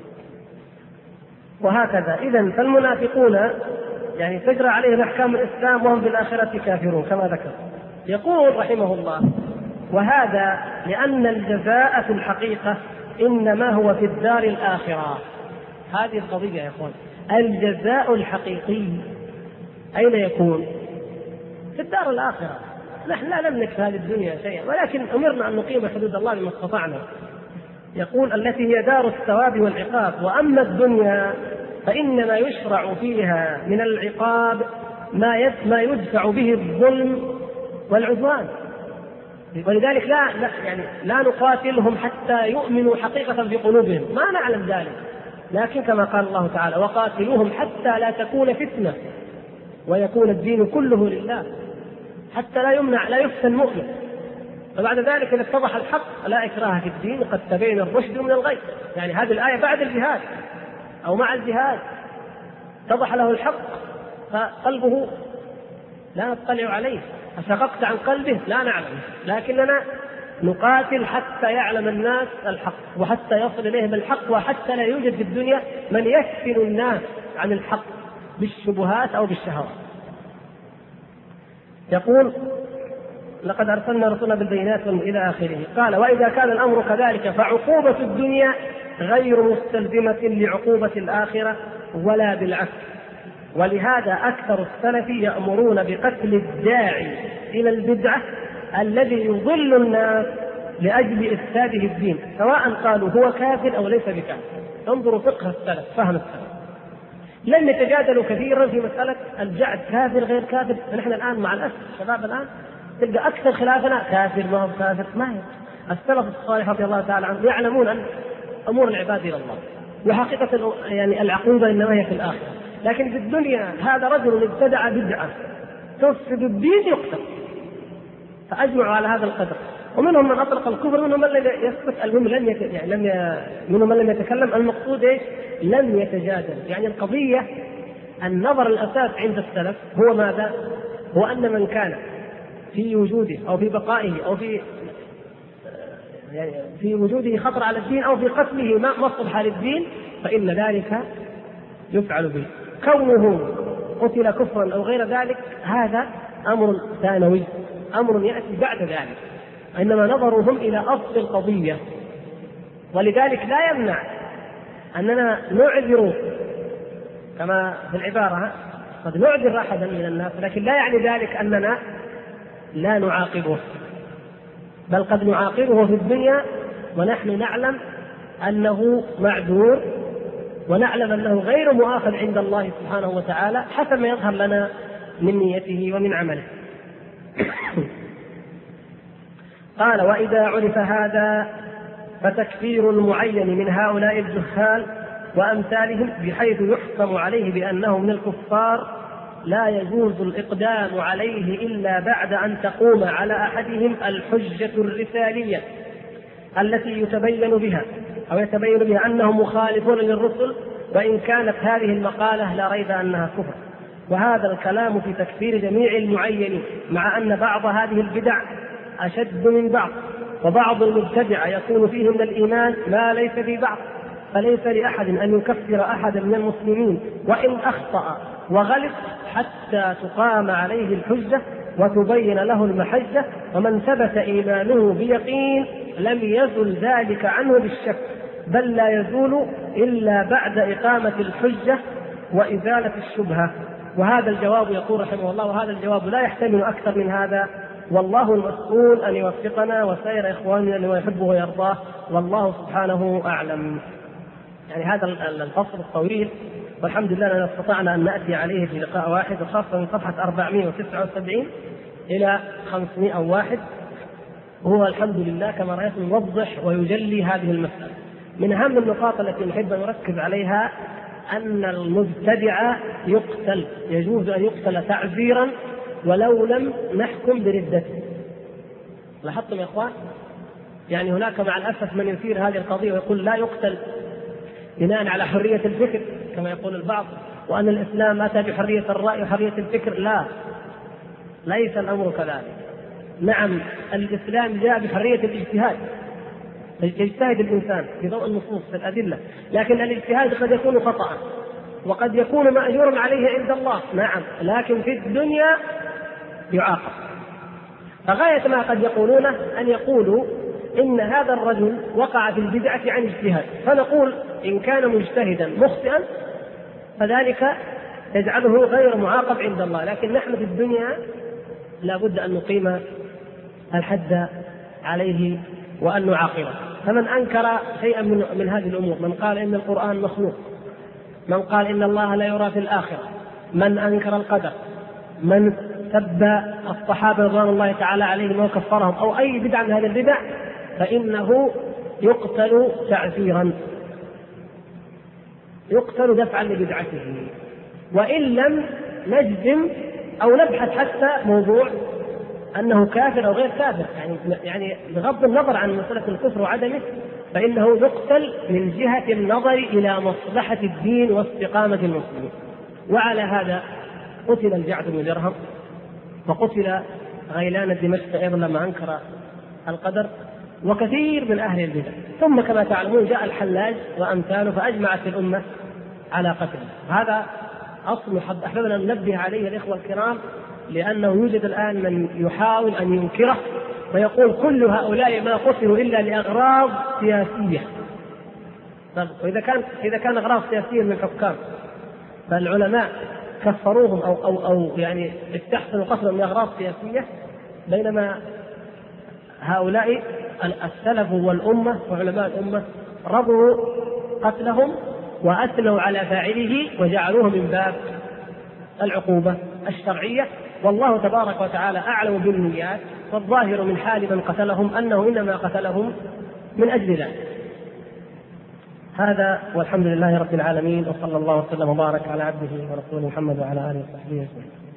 Speaker 1: وهكذا إذن فالمنافقون يعني تجرى عليهم أحكام الإسلام وهم بالآخرة كافرون كما ذكر. يقول رحمه الله: وهذا لأن الجزاء في الحقيقة إنما هو في الدار الآخرة. هذه القضية يا إخوان، الجزاء الحقيقي أين يكون؟ في الدار الآخرة. نحن لا نملك في هذه الدنيا شيئا، ولكن أمرنا أن نقيم حدود الله بما استطعنا. يقول: التي هي دار الثواب والعقاب. وأما الدنيا فإنما يشرع فيها من العقاب ما يدفع به الظلم والعدوان. ولذلك لا نقاتلهم حتى يؤمنوا حقيقة في قلوبهم، ما نعلم ذلك، لكن كما قال الله تعالى: وقاتلوهم حتى لا تكون فتنة ويكون الدين كله لله، حتى لا يفتن مؤمن. فبعد ذلك إذا اتضح الحق لا إكراه في الدين قد تبين الرشد من الغي. يعني هذه الآية بعد الجهاد أو مع الجهاد، اتضح له الحق فقلبه لا نطلع عليه. أشققت عن قلبه لا نعلم، لكننا نقاتل حتى يعلم الناس الحق، وحتى يصل إليهم الحق، وحتى لا يوجد في الدنيا من يفتن الناس عن الحق بالشبهات أو بالشهوات. يقول: لقد أرسلنا رسولنا بالبينات إلى آخره. قال: وإذا كان الأمر كذلك فعقوبة الدنيا غير مستلزمة لعقوبة الآخرة ولا بالعكس. ولهذا أكثر السلف يأمرون بقتل الداعي إلى البدعة الذي يضل الناس لأجل إفساده الدين، سواء قالوا هو كافر أو ليس بكافر. انظروا فقه السلف، فهم السلف. لم يتجادلوا كثيرا في مسألة الجعل كافر غير كافر. نحن الآن مع الأسف الشباب الآن تلقى أكثر خلافنا كافر ما هو كافر. ما هي السلف الصالح رضي الله تعالى عنهم يعلمون أن أمور العباد إلى الله، وحقيقة يعني العقوبة إنما هي في الآخرة. لكن في الدنيا هذا رجل ابتدع بدعة تفسد الدين يقتل، فأجمعوا على هذا القدر. ومنهم من أطلق الكفر، منهم من يسكت، المهم منهم من لم يتكلم. المقصود إيش؟ لم يتجادل. يعني القضية النظر الأساس عند السلف هو ماذا؟ هو أن من كان في وجوده أو في بقائه أو في وجوده خطر على الدين أو في قتله ما مصلحة للدين فإن ذلك يفعل به. كونه قتل كفرا أو غير ذلك هذا أمر ثانوي، أمر يأتي بعد ذلك، إنما نظرهم إلى أصل القضية. ولذلك لا يمنع أننا نعذر كما في العبارة، قد نعذر أحدا من الناس، لكن لا يعني ذلك أننا لا نعاقبه، بل قد نعاقبه في الدنيا ونحن نعلم أنه معذور، ونعلم أنه غير مؤاخذ عند الله سبحانه وتعالى حسب ما يظهر لنا من نيته ومن عمله. قال: وإذا عرف هذا فتكفير المعين من هؤلاء الجهال وأمثالهم بحيث يحكم عليه بأنه من الكفار لا يجوز الإقدام عليه إلا بعد أن تقوم على أحدهم الحجة الرسالية التي يتبين بها أنهم مخالفون للرسل، وإن كانت هذه المقالة لا ريب أنها كفر. وهذا الكلام في تكفير جميع المعينين، مع أن بعض هذه البدع أشد من بعض، وبعض المبتدع يكون فيه من الإيمان ما ليس في بعض، فليس لأحد أن يكفر أحدا من المسلمين وإن أخطأ وغلط حتى تقام عليه الحجة وتبين له المحجة. ومن ثبت إيمانه بيقين لم يزل ذلك عنه بالشك، بل لا يزول إلا بعد إقامة الحجة وإزالة الشبهة. وهذا الجواب يقول رحمه الله، وهذا الجواب لا يحتمل أكثر من هذا، والله المسؤول أن يوفقنا وسائر إخواننا لما يحبه ويرضاه، والله سبحانه أعلم. يعني هذا الفصل الطويل، والحمد لله أننا استطعنا أن نأتي عليه في لقاء واحد، وخاصة من صفحة 479 إلى 501. هو الحمد لله كما رأيتم يوضح ويجلي هذه المسألة. من أهم النقاط التي نحب أن نركز عليها أن المبتدع يقتل، يجوز أن يقتل تعزيرا ولو لم نحكم بردته. لاحظتم يا إخوان؟ يعني هناك مع الأسف من يثير هذه القضية ويقول لا يقتل بناء على حرية الفكر كما يقول البعض، وأن الإسلام أتى بحرية الرأي وحرية الفكر. لا، ليس الأمر كذلك. نعم الإسلام جاء بحرية الاجتهاد، يجتهد الإنسان في ضوء النصوص في الأدلة، لكن الاجتهاد قد يكون خطأ وقد يكون مأجور عليه عند الله. نعم، لكن في الدنيا يعاقب. فغاية ما قد يقولونه أن يقولوا إن هذا الرجل وقع في البدعة عن اجتهاد، فنقول إن كان مجتهدا مخطئا فذلك يجعله غير معاقب عند الله، لكن نحن في الدنيا لا بد أن نقيم الحد عليه وأن نعاقبه. فمن أنكر شيئا من هذه الأمور، من قال إن القرآن مخلوق، من قال إن الله لا يرى في الآخرة، من أنكر القدر، من سب الصحابة رضوان الله تعالى عليهم وكفرهم، أو أي بدعة من هذه البدع، فإنه يقتل تعزيرا، يقتل دفعا لبدعته، وإن لم نجزم أو نبحث حتى موضوع أنه كافر أو غير كافر، يعني بغض النظر عن مسألة الكفر وعدمه، فإنه يقتل من جهة النظر إلى مصلحة الدين واستقامة المسلمين. وعلى هذا قتل الجعد بن درهم، وقتل غيلان الدمشقي أيضا لما أنكر القدر، وكثير من أهل البدع. ثم كما تعلمون جاء الحلاج وأمثاله فأجمعت الأمة على قتله. هذا أصل أحببنا أن ننبه عليه الإخوة الكرام، لأنه يوجد الآن من يحاول أن ينكره ويقول كل هؤلاء ما قتلوا إلا لأغراض سياسية. وإذا كان أغراض سياسية من الحكام فالعلماء كفروهم أو يعني استحسنوا قتلهم لأغراض سياسية، بينما هؤلاء السلف والأمة وعلماء الأمة رضوا قتلهم وأثنوا على فاعله وجعلوه من باب العقوبة الشرعية. والله تبارك وتعالى أعلم بالنيات، والظاهر من حال من قتلهم أنه إنما قتلهم من أجل ذلك. هذا والحمد لله رب العالمين، وصلى الله وسلم وبارك على عبده ورسوله محمد وعلى آله وصحبه وسلم.